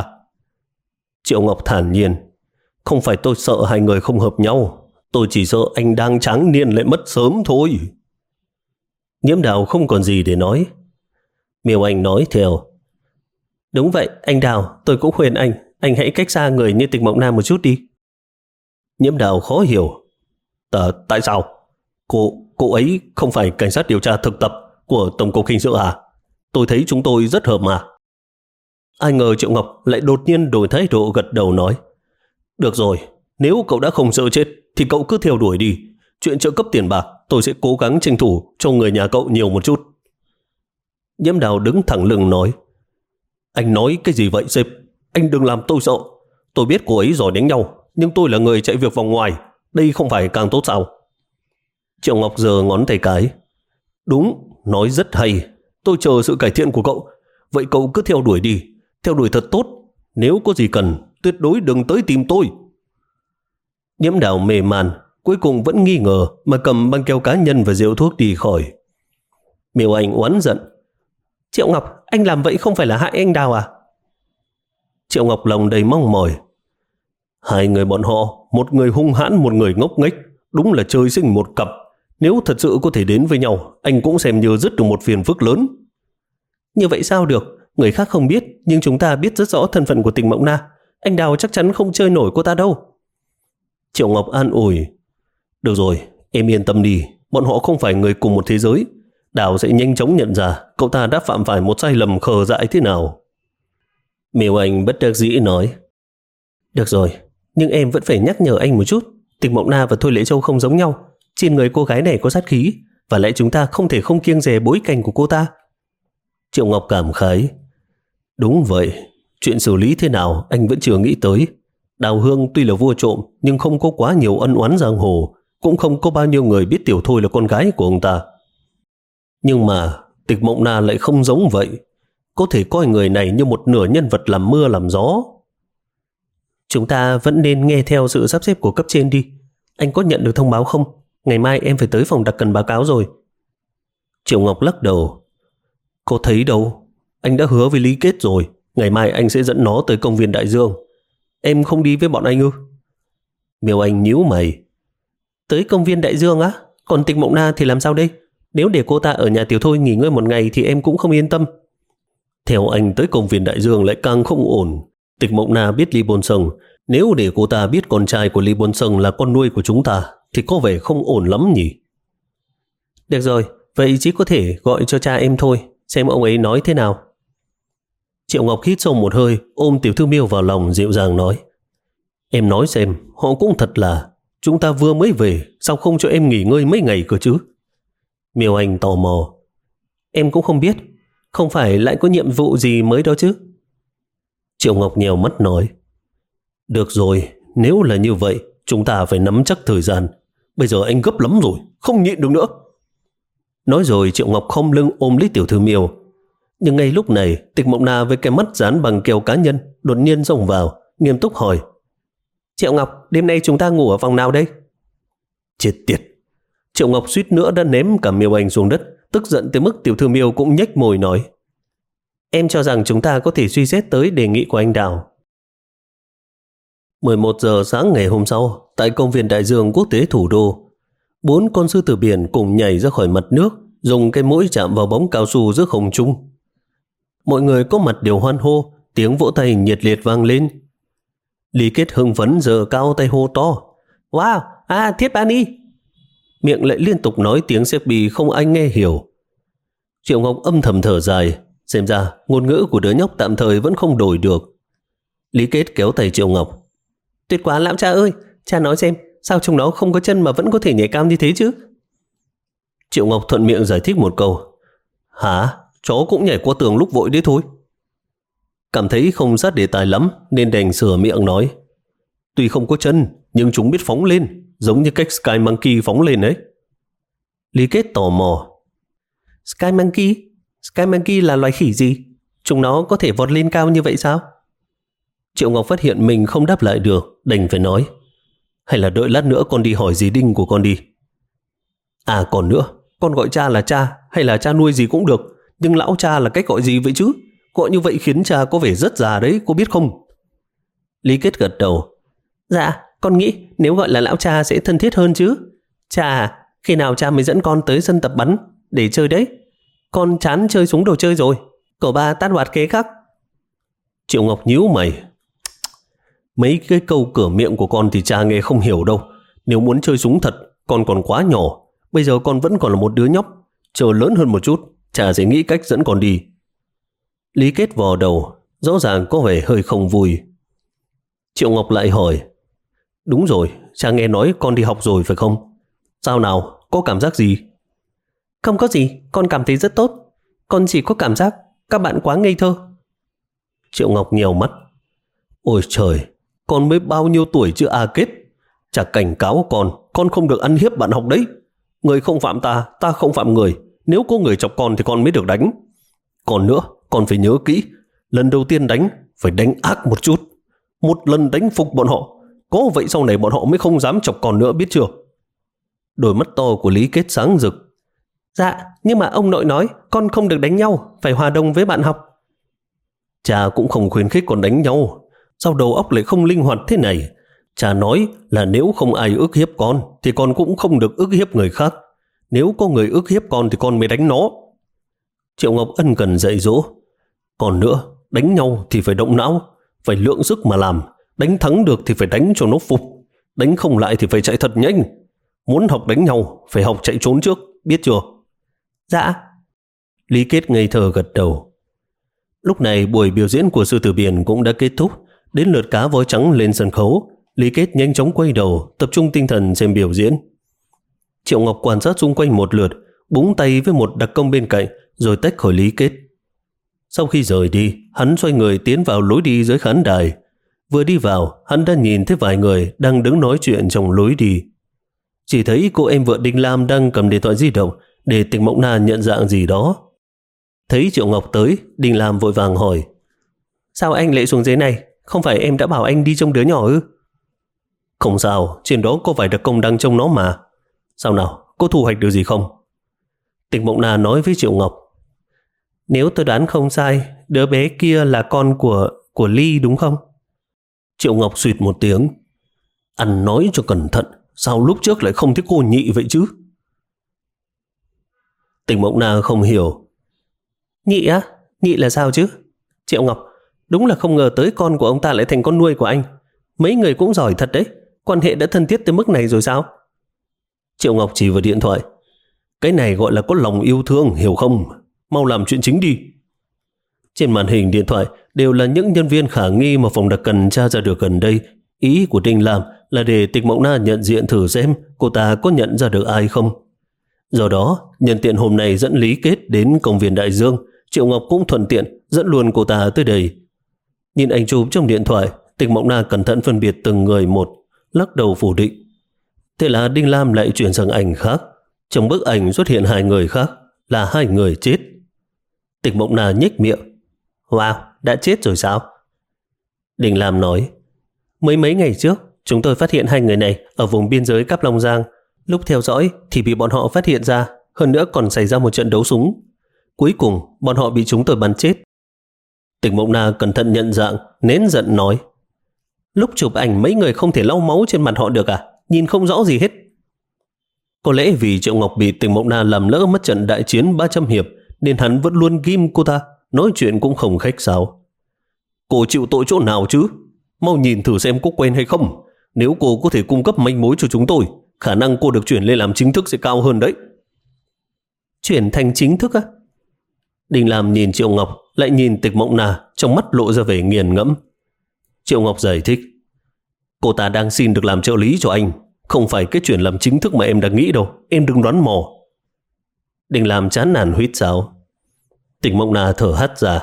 Triệu Ngọc thản nhiên. Không phải tôi sợ hai người không hợp nhau, tôi chỉ sợ anh đang tráng niên lại mất sớm thôi. Nhiễm Đào không còn gì để nói. Miêu Anh nói theo. Đúng vậy, anh Đào, tôi cũng khuyên anh, anh hãy cách xa người như Tịch Mộng Na một chút đi. Nhiễm Đào khó hiểu. T- tại sao? Cô, cô ấy không phải cảnh sát điều tra thực tập của Tổng cục Hình sự à? Tôi thấy chúng tôi rất hợp mà. Ai ngờ Triệu Ngọc lại đột nhiên đổi thái độ, gật đầu nói. Được rồi, nếu cậu đã không sợ chết thì cậu cứ theo đuổi đi. Chuyện trợ cấp tiền bạc tôi sẽ cố gắng tranh thủ cho người nhà cậu nhiều một chút. Nhiễm Đào đứng thẳng lưng nói. Anh nói cái gì vậy sếp? Anh đừng làm tôi sợ. Tôi biết cô ấy giỏi đánh nhau, nhưng tôi là người chạy việc vòng ngoài. Đây không phải càng tốt sao? Triệu Ngọc giơ ngón tay cái. Đúng, nói rất hay. Tôi chờ sự cải thiện của cậu. Vậy cậu cứ theo đuổi đi. Theo đuổi thật tốt. Nếu có gì cần, tuyệt đối đừng tới tìm tôi. Nhiễm Đào mê man, cuối cùng vẫn nghi ngờ mà cầm băng keo cá nhân và rượu thuốc đi khỏi. Miêu Anh oán giận. Triệu Ngọc, anh làm vậy không phải là hại anh Đào à? Triệu Ngọc lòng đầy mong mỏi. Hai người bọn họ, một người hung hãn, một người ngốc nghếch, đúng là trời sinh một cặp. Nếu thật sự có thể đến với nhau, anh cũng xem như dứt được một phiền phức lớn. Như vậy sao được? Người khác không biết, nhưng chúng ta biết rất rõ thân phận của Tịch Mộng Na. Anh Đào chắc chắn không chơi nổi cô ta đâu. Triệu Ngọc an ủi. Được rồi, em yên tâm đi. Bọn họ không phải người cùng một thế giới. Đào sẽ nhanh chóng nhận ra cậu ta đã phạm phải một sai lầm khờ dại thế nào. Miêu Anh bất đắc dĩ nói. Được rồi, nhưng em vẫn phải nhắc nhở anh một chút. Tịch Mộng Na và Thôi Lễ Châu không giống nhau. Trên người cô gái này có sát khí, và lại chúng ta không thể không kiêng dè bối cảnh của cô ta. Triệu Ngọc cảm khái. Đúng vậy, chuyện xử lý thế nào anh vẫn chưa nghĩ tới. Đào Hương tuy là vua trộm, nhưng không có quá nhiều ân oán giang hồ, cũng không có bao nhiêu người biết Tiểu Thôi là con gái của ông ta. Nhưng mà Tịch Mộng Na lại không giống vậy. Có thể coi người này như một nửa nhân vật làm mưa làm gió. Chúng ta vẫn nên nghe theo sự sắp xếp của cấp trên đi. Anh có nhận được thông báo không? Ngày mai em phải tới phòng đặc cần báo cáo rồi. Triệu Ngọc lắc đầu. Cô thấy đâu? Anh đã hứa với Lý Kết rồi. Ngày mai anh sẽ dẫn nó tới công viên Đại Dương. Em không đi với bọn anh ư? Miêu Anh nhíu mày. Tới công viên Đại Dương á? Còn Tịch Mộng Na thì làm sao đây? Nếu để cô ta ở nhà Tiểu Thôi nghỉ ngơi một ngày thì em cũng không yên tâm. Theo anh tới công viên Đại Dương lại càng không ổn. Tịch Mộng Na biết Lý Bôn Sông. Nếu để cô ta biết con trai của Lý Bôn Sông là con nuôi của chúng ta thì có vẻ không ổn lắm nhỉ? Được rồi, vậy chỉ có thể gọi cho cha em thôi, xem ông ấy nói thế nào. Triệu Ngọc hít sâu một hơi, ôm Tiểu Thư Miêu vào lòng, dịu dàng nói. Em nói xem, họ cũng thật là, chúng ta vừa mới về, sao không cho em nghỉ ngơi mấy ngày cơ chứ? Miêu Anh tò mò. Em cũng không biết, Không phải lại có nhiệm vụ gì mới đó chứ? Triệu Ngọc nhèo mắt nói. Được rồi, nếu là như vậy, chúng ta phải nắm chắc thời gian. Bây giờ anh gấp lắm rồi, không nhịn được nữa. Nói rồi Triệu Ngọc khom lưng ôm lấy Tiểu Thư Miêu. Nhưng ngay lúc này, Tịch Mộng Na với cái mắt dán bằng keo cá nhân đột nhiên xông vào, nghiêm túc hỏi. Triệu Ngọc, đêm nay chúng ta ngủ ở phòng nào đây? Chết tiệt. Triệu Ngọc suýt nữa đã ném cả Miêu Anh xuống đất, tức giận tới mức Tiểu Thư Miêu cũng nhếch môi nói. Em cho rằng chúng ta có thể suy xét tới đề nghị của anh Đào. mười một giờ sáng ngày hôm sau, tại công viên Đại Dương quốc tế thủ đô, bốn con sư tử biển cùng nhảy ra khỏi mặt nước, dùng cái mũi chạm vào bóng cao su giữa không trung. Mọi người có mặt đều hoan hô, tiếng vỗ tay nhiệt liệt vang lên. Lý Kết hưng phấn giơ cao tay hô to. Wow, à Thiết Bani! Miệng lại liên tục nói tiếng xếp bì không ai nghe hiểu. Triệu Ngọc âm thầm thở dài, xem ra ngôn ngữ của đứa nhóc tạm thời vẫn không đổi được. Lý Kết kéo tay Triệu Ngọc. Tuyệt quá lão cha ơi, cha nói xem, sao chúng nó không có chân mà vẫn có thể nhảy cao như thế chứ? Triệu Ngọc thuận miệng giải thích một câu. Hả? Chó cũng nhảy qua tường lúc vội đấy thôi. Cảm thấy không sát đề tài lắm nên đành sửa miệng nói. Tuy không có chân, nhưng chúng biết phóng lên, giống như cách Sky Monkey phóng lên ấy. Lý Kết tò mò. Sky Monkey? Sky Monkey là loài khỉ gì? Chúng nó có thể vọt lên cao như vậy sao? Triệu Ngọc phát hiện mình không đáp lại được, đành phải nói. Hay là đợi lát nữa con đi hỏi dì Đinh của con đi. À còn nữa, con gọi cha là cha hay là cha nuôi gì cũng được, nhưng lão cha là cách gọi gì vậy chứ? Gọi như vậy khiến cha có vẻ rất già đấy, cô biết không? Lý Kết gật đầu. Dạ, con nghĩ nếu gọi là lão cha sẽ thân thiết hơn chứ. Cha à, khi nào cha mới dẫn con tới sân tập bắn để chơi đấy? Con chán chơi súng đồ chơi rồi. Cậu ba tát hoạt kế khắc. Triệu Ngọc nhíu mày. Mấy cái câu cửa miệng của con thì cha nghe không hiểu đâu. Nếu muốn chơi súng thật, con còn quá nhỏ. Bây giờ con vẫn còn là một đứa nhóc. Chờ lớn hơn một chút, cha sẽ nghĩ cách dẫn con đi. Lý Kết vò đầu, rõ ràng có vẻ hơi không vui. Triệu Ngọc lại hỏi. Đúng rồi, cha nghe nói con đi học rồi phải không? Sao nào, có cảm giác gì? Không có gì, con cảm thấy rất tốt. Con chỉ có cảm giác các bạn quá ngây thơ. Triệu Ngọc nhèo mắt. Ôi trời, con mới bao nhiêu tuổi chưa à Kết? Chả cảnh cáo con, con không được ăn hiếp bạn học đấy. Người không phạm ta, ta không phạm người. Nếu có người chọc con thì con mới được đánh. Còn nữa, con phải nhớ kỹ, lần đầu tiên đánh, phải đánh ác một chút. Một lần đánh phục bọn họ. Có vậy sau này bọn họ mới không dám chọc con nữa, biết chưa? Đôi mắt to của Lý Kết sáng rực. Dạ, nhưng mà ông nội nói con không được đánh nhau, phải hòa đồng với bạn học. Cha cũng không khuyến khích con đánh nhau. Sao đầu óc lại không linh hoạt thế này? Cha nói là nếu không ai ức hiếp con thì con cũng không được ức hiếp người khác. Nếu có người ức hiếp con thì con mới đánh nó. Triệu Ngọc ân cần dạy dỗ. Còn nữa, đánh nhau thì phải động não, phải lượng sức mà làm. Đánh thắng được thì phải đánh cho nó phục. Đánh không lại thì phải chạy thật nhanh. Muốn học đánh nhau, phải học chạy trốn trước, biết chưa? Dạ. Lý Kết ngây thơ gật đầu. Lúc này buổi biểu diễn của sư tử biển cũng đã kết thúc. Đến lượt cá voi trắng lên sân khấu. Lý Kết nhanh chóng quay đầu, tập trung tinh thần xem biểu diễn. Triệu Ngọc quan sát xung quanh một lượt, búng tay với một đặc công bên cạnh, rồi tách khỏi Lý Kết. Sau khi rời đi, hắn xoay người tiến vào lối đi dưới khán đài. Vừa đi vào, hắn đã nhìn thấy vài người đang đứng nói chuyện trong lối đi. Chỉ thấy cô em vợ Đinh Lam đang cầm điện thoại di động để Tịch Mộng Na nhận dạng gì đó. Thấy Triệu Ngọc tới, Đinh Lam vội vàng hỏi. Sao anh lại xuống dưới này? Không phải em đã bảo anh đi trông đứa nhỏ ư? Không sao, trên đó có vài đặc công đang trông nó mà. Sao nào, có thu hoạch được gì không? Tịch Mộng Na nói với Triệu Ngọc. Nếu tôi đoán không sai, đứa bé kia là con của của Ly đúng không? Triệu Ngọc suýt một tiếng. Ăn nói cho cẩn thận, sao lúc trước lại không thấy cô Nhị vậy chứ? Tịch Mộng Na không hiểu. Nhị á? Nhị là sao chứ? Triệu Ngọc, đúng là không ngờ tới con của ông ta lại thành con nuôi của anh. Mấy người cũng giỏi thật đấy. Quan hệ đã thân thiết tới mức này rồi sao? Triệu Ngọc chỉ vào điện thoại. Cái này gọi là có lòng yêu thương, hiểu không? Mau làm chuyện chính đi. Trên màn hình điện thoại đều là những nhân viên khả nghi mà phòng đặc cần tra ra được gần đây. Ý của Đinh Lam là để Tịch Mộng Na nhận diện thử xem cô ta có nhận ra được ai không. Do đó, nhân tiện hôm nay dẫn Lý Kết đến công viên Đại Dương Triệu Ngọc cũng thuận tiện dẫn luôn cô ta tới đây. Nhìn ảnh chụp trong điện thoại, Tịch Mộng Na cẩn thận phân biệt từng người một, lắc đầu phủ định. Thế là Đinh Lam lại chuyển sang ảnh khác. Trong bức ảnh xuất hiện hai người khác, là hai người chết. Tịch Mộng Na nhếch miệng. Wow, đã chết rồi sao? Đinh Lam nói, mấy mấy ngày trước chúng tôi phát hiện hai người này ở vùng biên giới Cáp Long Giang. Lúc theo dõi thì bị bọn họ phát hiện ra, hơn nữa còn xảy ra một trận đấu súng. Cuối cùng bọn họ bị chúng tôi bắn chết. Tịch Mộng Na cẩn thận nhận dạng, nén giận nói, lúc chụp ảnh mấy người không thể lau máu trên mặt họ được à? Nhìn không rõ gì hết. Có lẽ vì Triệu Ngọc bị Tịch Mộng Na làm lỡ mất trận đại chiến ba trăm hiệp nên hắn vẫn luôn ghim cô ta, nói chuyện cũng không khách sáo. Cô chịu tội chỗ nào chứ? Mau nhìn thử xem có quen hay không. Nếu cô có thể cung cấp manh mối cho chúng tôi, khả năng cô được chuyển lên làm chính thức sẽ cao hơn đấy. Chuyển thành chính thức á? Đinh Lam nhìn Triệu Ngọc, lại nhìn Tịch Mộng Na, trong mắt lộ ra vẻ nghiền ngẫm. Triệu Ngọc giải thích, cô ta đang xin được làm trợ lý cho anh, không phải cái chuyển làm chính thức mà em đang nghĩ đâu, em đừng đoán mò. Đinh Lam chán nản huýt sáo. Tịch Mộng Na thở hắt ra.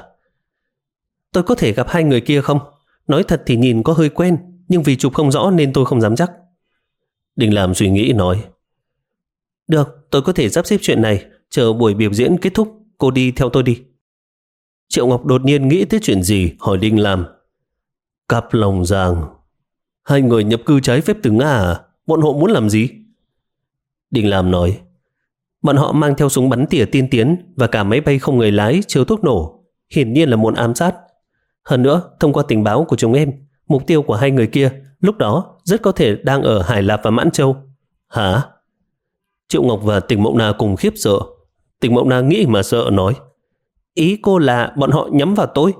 Tôi có thể gặp hai người kia không? Nói thật thì nhìn có hơi quen, nhưng vì chụp không rõ nên tôi không dám chắc. Đinh Lam suy nghĩ nói, được, tôi có thể sắp xếp chuyện này, chờ buổi biểu diễn kết thúc, cô đi theo tôi đi. Triệu Ngọc đột nhiên nghĩ tới chuyện gì, hỏi Đinh Lam. Cáp Long Giang, hai người nhập cư trái phép từ Nga à? Bọn họ muốn làm gì? Đinh Lam nói, bọn họ mang theo súng bắn tỉa tiên tiến và cả máy bay không người lái chứa thuốc nổ, hiển nhiên là muốn ám sát. Hơn nữa, thông qua tình báo của chúng em, mục tiêu của hai người kia lúc đó rất có thể đang ở Hải Lạp và Mãn Châu. Hả? Triệu Ngọc và Tịch Mộng Na cùng khiếp sợ. Tịch Mộng Na nghĩ mà sợ nói, ý cô là bọn họ nhắm vào tôi?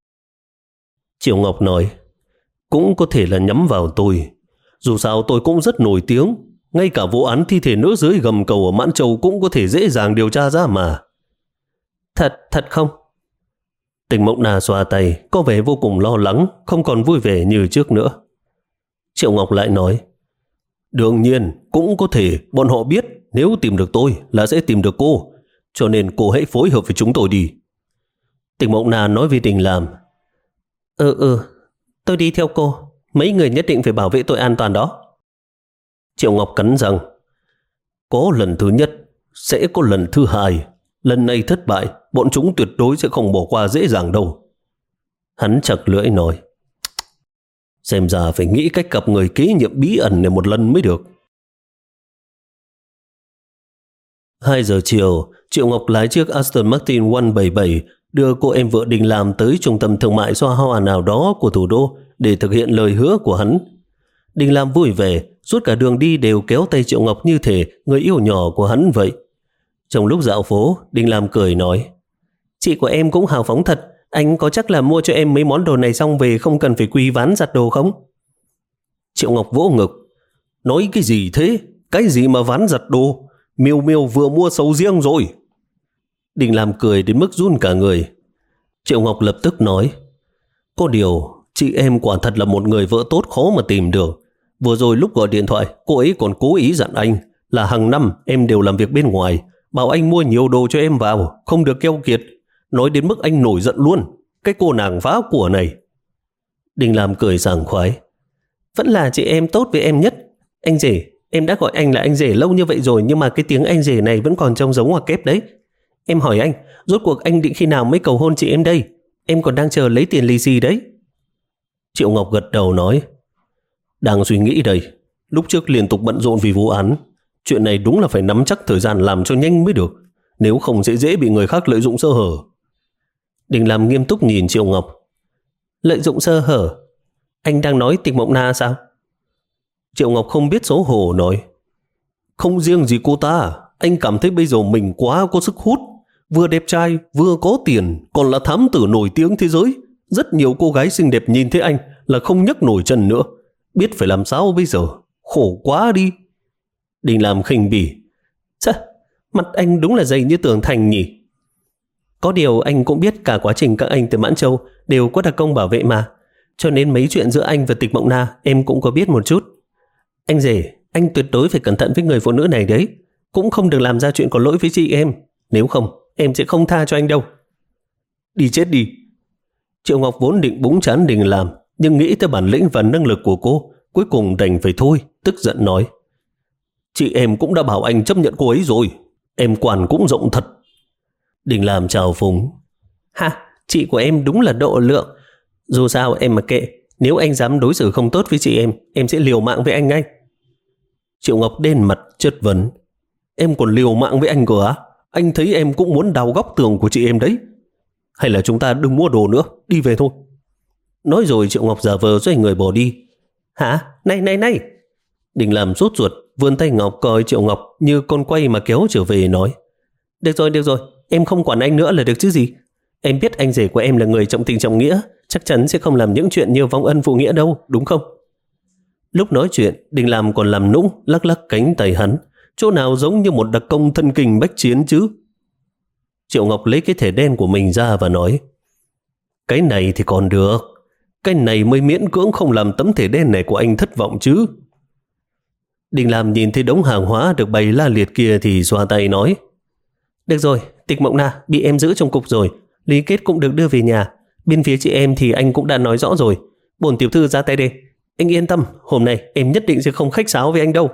Triệu Ngọc nói, cũng có thể là nhắm vào tôi. Dù sao tôi cũng rất nổi tiếng, ngay cả vụ án thi thể nữ giới gầm cầu ở Mãn Châu cũng có thể dễ dàng điều tra ra mà. Thật, thật không? Tịch Mộng Na xoa tay, có vẻ vô cùng lo lắng, không còn vui vẻ như trước nữa. Triệu Ngọc lại nói, đương nhiên, cũng có thể bọn họ biết nếu tìm được tôi là sẽ tìm được cô, cho nên cô hãy phối hợp với chúng tôi đi. Tịch Mộng Na nói với Đinh Lam, Ừ ừ, tôi đi theo cô, mấy người nhất định phải bảo vệ tôi an toàn đó. Triệu Ngọc cắn răng, có lần thứ nhất, sẽ có lần thứ hai. Lần này thất bại, bọn chúng tuyệt đối sẽ không bỏ qua dễ dàng đâu. Hắn chặt lưỡi nói, xem ra phải nghĩ cách gặp người kế nhiệm bí ẩn này một lần mới được. Hai giờ chiều, Triệu Ngọc lái chiếc Aston Martin một bảy bảy đưa cô em vợ Đinh Lam tới trung tâm thương mại xoa hoa nào đó của thủ đô để thực hiện lời hứa của hắn. Đinh Lam vui vẻ, suốt cả đường đi đều kéo tay Triệu Ngọc như thể người yêu nhỏ của hắn vậy. Trong lúc dạo phố, Đinh Lam cười nói, chị của em cũng hào phóng thật, anh có chắc là mua cho em mấy món đồ này xong về không cần phải quy ván giặt đồ không? Triệu Ngọc vỗ ngực, nói cái gì thế? Cái gì mà ván giặt đồ? Miêu Miêu vừa mua sầu riêng rồi. Đinh Lam cười đến mức run cả người. Triệu Ngọc lập tức nói, có điều, chị em quả thật là một người vợ tốt khó mà tìm được. Vừa rồi lúc gọi điện thoại, cô ấy còn cố ý dặn anh là hàng năm em đều làm việc bên ngoài, bảo anh mua nhiều đồ cho em vào, không được keo kiệt. Nói đến mức anh nổi giận luôn. Cái cô nàng phá của này. Đinh Lam cười sảng khoái, vẫn là chị em tốt với em nhất. Anh rể, em đã gọi anh là anh rể lâu như vậy rồi, nhưng mà cái tiếng anh rể này vẫn còn trông giống ngoặc kép đấy. Em hỏi anh, rốt cuộc anh định khi nào mới cầu hôn chị em đây? Em còn đang chờ lấy tiền lì xì đấy. Triệu Ngọc gật đầu nói, đang suy nghĩ đây. Lúc trước liên tục bận rộn vì vụ án, chuyện này đúng là phải nắm chắc thời gian làm cho nhanh mới được, nếu không sẽ dễ bị người khác lợi dụng sơ hở. Đinh Lam nghiêm túc nhìn Triệu Ngọc, lợi dụng sơ hở? Anh đang nói Tịch Mộng Na sao? Triệu Ngọc không biết xấu hổ nói, không riêng gì cô ta, anh cảm thấy bây giờ mình quá có sức hút, vừa đẹp trai, vừa có tiền, còn là thám tử nổi tiếng thế giới. Rất nhiều cô gái xinh đẹp nhìn thấy anh là không nhấc nổi chân nữa. Biết phải làm sao bây giờ, khổ quá đi. Đinh Lam khinh bỉ, chà, mặt anh đúng là dày như tường thành nhỉ. Có điều anh cũng biết cả quá trình các anh từ Mãn Châu đều có đặc công bảo vệ mà, cho nên mấy chuyện giữa anh và Tịch Mộng Na em cũng có biết một chút. Anh rể, anh tuyệt đối phải cẩn thận với người phụ nữ này đấy, cũng không được làm ra chuyện có lỗi với chị em, nếu không em sẽ không tha cho anh đâu. đi chết đi. Triệu Ngọc vốn định búng trán Đình Làm, nhưng nghĩ tới bản lĩnh và năng lực của cô, cuối cùng đành phải thôi, tức giận nói. Chị em cũng đã bảo anh chấp nhận cô ấy rồi, em quản cũng rộng thật. Đình Làm chào phúng. Ha, chị của em đúng là độ lượng. Dù sao em mà kệ, nếu anh dám đối xử không tốt với chị em, em sẽ liều mạng với anh ngay. Triệu Ngọc đen mặt chất vấn. Em còn liều mạng với anh cơ á? Anh thấy em cũng muốn đào góc tường của chị em đấy. Hay là chúng ta đừng mua đồ nữa, đi về thôi. Nói rồi Triệu Ngọc giả vờ xoay người bỏ đi. Hả? Này này này! Đình Làm sốt ruột, vươn tay ngọc coi Triệu Ngọc như con quay mà kéo trở về nói. Được rồi, được rồi, em không quản anh nữa là được chứ gì. Em biết anh rể của em là người trọng tình trọng nghĩa, chắc chắn sẽ không làm những chuyện như vong ân phụ nghĩa đâu, đúng không? Lúc nói chuyện, Đình Làm còn làm nũng, lắc lắc cánh tay hắn, chỗ nào giống như một đặc công thân kinh bách chiến chứ. Triệu Ngọc lấy cái thẻ đen của mình ra và nói. Cái này thì còn được, cái này mới miễn cưỡng không làm tấm thẻ đen này của anh thất vọng chứ. Đình Làm nhìn thấy đống hàng hóa được bày la liệt kia thì xoa tay nói. Được rồi, Tịch Mộng Na bị em giữ trong cục rồi, Lý Kết cũng được đưa về nhà. Bên phía chị em thì anh cũng đã nói rõ rồi. Bổn tiểu thư ra tay đây. Anh yên tâm, hôm nay em nhất định sẽ không khách sáo với anh đâu.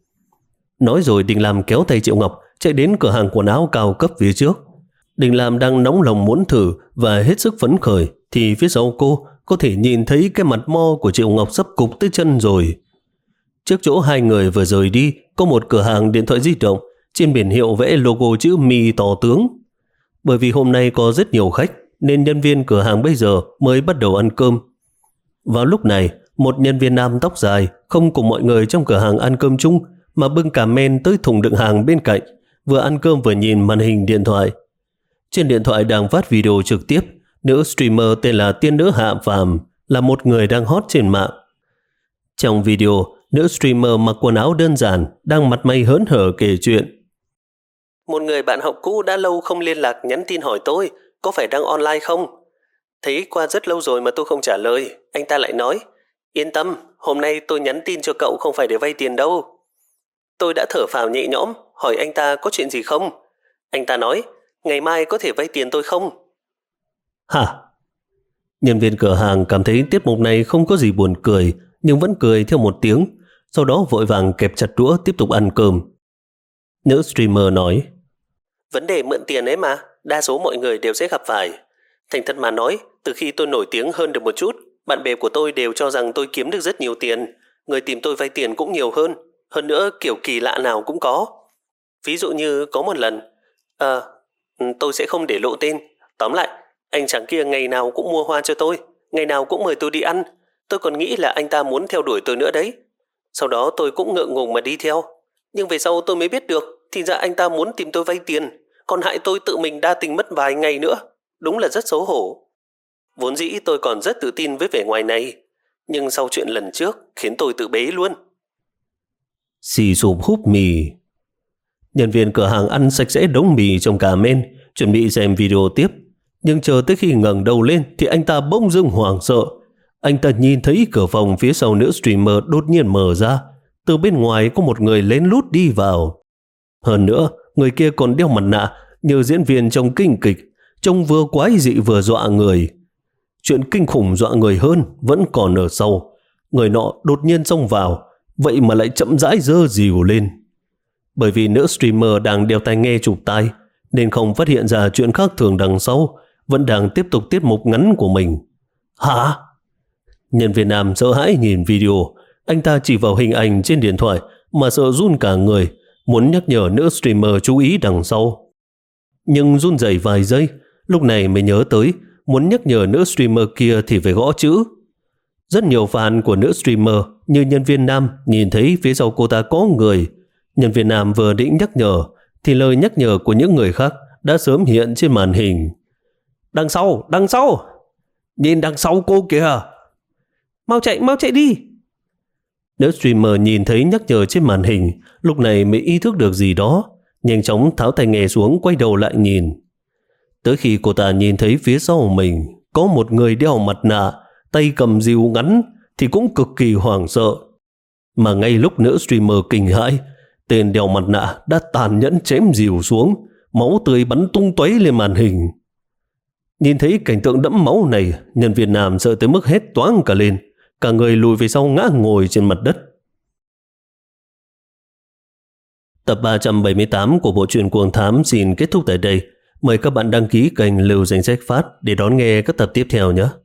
Nói rồi Đình Làm kéo tay Triệu Ngọc chạy đến cửa hàng quần áo cao cấp phía trước. Đình Làm đang nóng lòng muốn thử và hết sức phấn khởi thì phía sau cô có thể nhìn thấy cái mặt mo của Triệu Ngọc sắp cục tới chân rồi. Trước chỗ hai người vừa rời đi có một cửa hàng điện thoại di động, trên biển hiệu vẽ logo chữ Mi to tướng. Bởi vì hôm nay có rất nhiều khách nên nhân viên cửa hàng bây giờ mới bắt đầu ăn cơm. Vào lúc này, một nhân viên nam tóc dài không cùng mọi người trong cửa hàng ăn cơm chung mà bưng cả men tới thùng đựng hàng bên cạnh, vừa ăn cơm vừa nhìn màn hình điện thoại. Trên điện thoại đang phát video trực tiếp, nữ streamer tên là Tiên Nữ Hạ Phàm là một người đang hot trên mạng. Trong video, nữ streamer mặc quần áo đơn giản, đang mặt mày hớn hở kể chuyện. Một người bạn học cũ đã lâu không liên lạc nhắn tin hỏi tôi có phải đang online không. Thấy qua rất lâu rồi mà tôi không trả lời, anh ta lại nói, yên tâm, hôm nay tôi nhắn tin cho cậu không phải để vay tiền đâu. Tôi đã thở phào nhẹ nhõm, hỏi anh ta có chuyện gì không. Anh ta nói, ngày mai có thể vay tiền tôi không? Hả? Nhân viên cửa hàng cảm thấy tiết mục này không có gì buồn cười, nhưng vẫn cười theo một tiếng, sau đó vội vàng kẹp chặt đũa tiếp tục ăn cơm. Nữ streamer nói, vấn đề mượn tiền ấy mà, đa số mọi người đều sẽ gặp phải. Thành thật mà nói, từ khi tôi nổi tiếng hơn được một chút, bạn bè của tôi đều cho rằng tôi kiếm được rất nhiều tiền, người tìm tôi vay tiền cũng nhiều hơn, hơn nữa kiểu kỳ lạ nào cũng có. Ví dụ như có một lần, à, tôi sẽ không để lộ tên, tóm lại, anh chàng kia ngày nào cũng mua hoa cho tôi, ngày nào cũng mời tôi đi ăn, tôi còn nghĩ là anh ta muốn theo đuổi tôi nữa đấy. Sau đó tôi cũng ngượng ngùng mà đi theo, nhưng về sau tôi mới biết được, thì ra anh ta muốn tìm tôi vay tiền, còn hại tôi tự mình đa tình mất vài ngày nữa, đúng là rất xấu hổ. Vốn dĩ tôi còn rất tự tin với vẻ ngoài này, nhưng sau chuyện lần trước khiến tôi tự bế luôn. Xì sụp húp mì. Nhân viên cửa hàng ăn sạch sẽ đống mì trong cả men, chuẩn bị xem video tiếp. Nhưng chờ tới khi ngẩng đầu lên thì anh ta bỗng dưng hoảng sợ. Anh ta nhìn thấy cửa phòng phía sau nữ streamer đột nhiên mở ra. Từ bên ngoài có một người lén lút đi vào. Hơn nữa, người kia còn đeo mặt nạ như diễn viên trong kinh kịch, trông vừa quái dị vừa dọa người. Chuyện kinh khủng dọa người hơn vẫn còn ở sau. Người nọ đột nhiên xông vào, vậy mà lại chậm rãi giơ dìu lên. Bởi vì nữ streamer đang đeo tai nghe chụp tai nên không phát hiện ra chuyện khác thường đằng sau, vẫn đang tiếp tục tiết mục ngắn của mình. Hả? Nhân viên nam sợ hãi nhìn video. Anh ta chỉ vào hình ảnh trên điện thoại mà sợ run cả người, muốn nhắc nhở nữ streamer chú ý đằng sau. Nhưng run rẩy vài giây, lúc này mới nhớ tới muốn nhắc nhở nữ streamer kia thì phải gõ chữ. Rất nhiều fan của nữ streamer như nhân viên nam nhìn thấy phía sau cô ta có người. Nhân viên nam vừa định nhắc nhở thì lời nhắc nhở của những người khác đã sớm hiện trên màn hình. Đằng sau, đằng sau! Nhìn đằng sau cô kìa! Mau chạy, mau chạy đi! Nữ streamer nhìn thấy nhắc nhở trên màn hình, lúc này mới ý thức được gì đó, nhanh chóng tháo tai nghe xuống quay đầu lại nhìn. Tới khi cô ta nhìn thấy phía sau mình có một người đeo mặt nạ, tay cầm dìu ngắn thì cũng cực kỳ hoảng sợ. Mà ngay lúc nữ streamer kinh hãi, tên đeo mặt nạ đã tàn nhẫn chém dìu xuống, máu tươi bắn tung tóe lên màn hình. Nhìn thấy cảnh tượng đẫm máu này, nhân viên nam sợ tới mức hét toáng cả lên, cả người lùi về sau ngã ngồi trên mặt đất. Tập ba trăm bảy mươi tám của bộ truyện Cuồng Thám xin kết thúc tại đây. Mời các bạn đăng ký kênh Lưu Danh Sách Phát để đón nghe các tập tiếp theo nhé.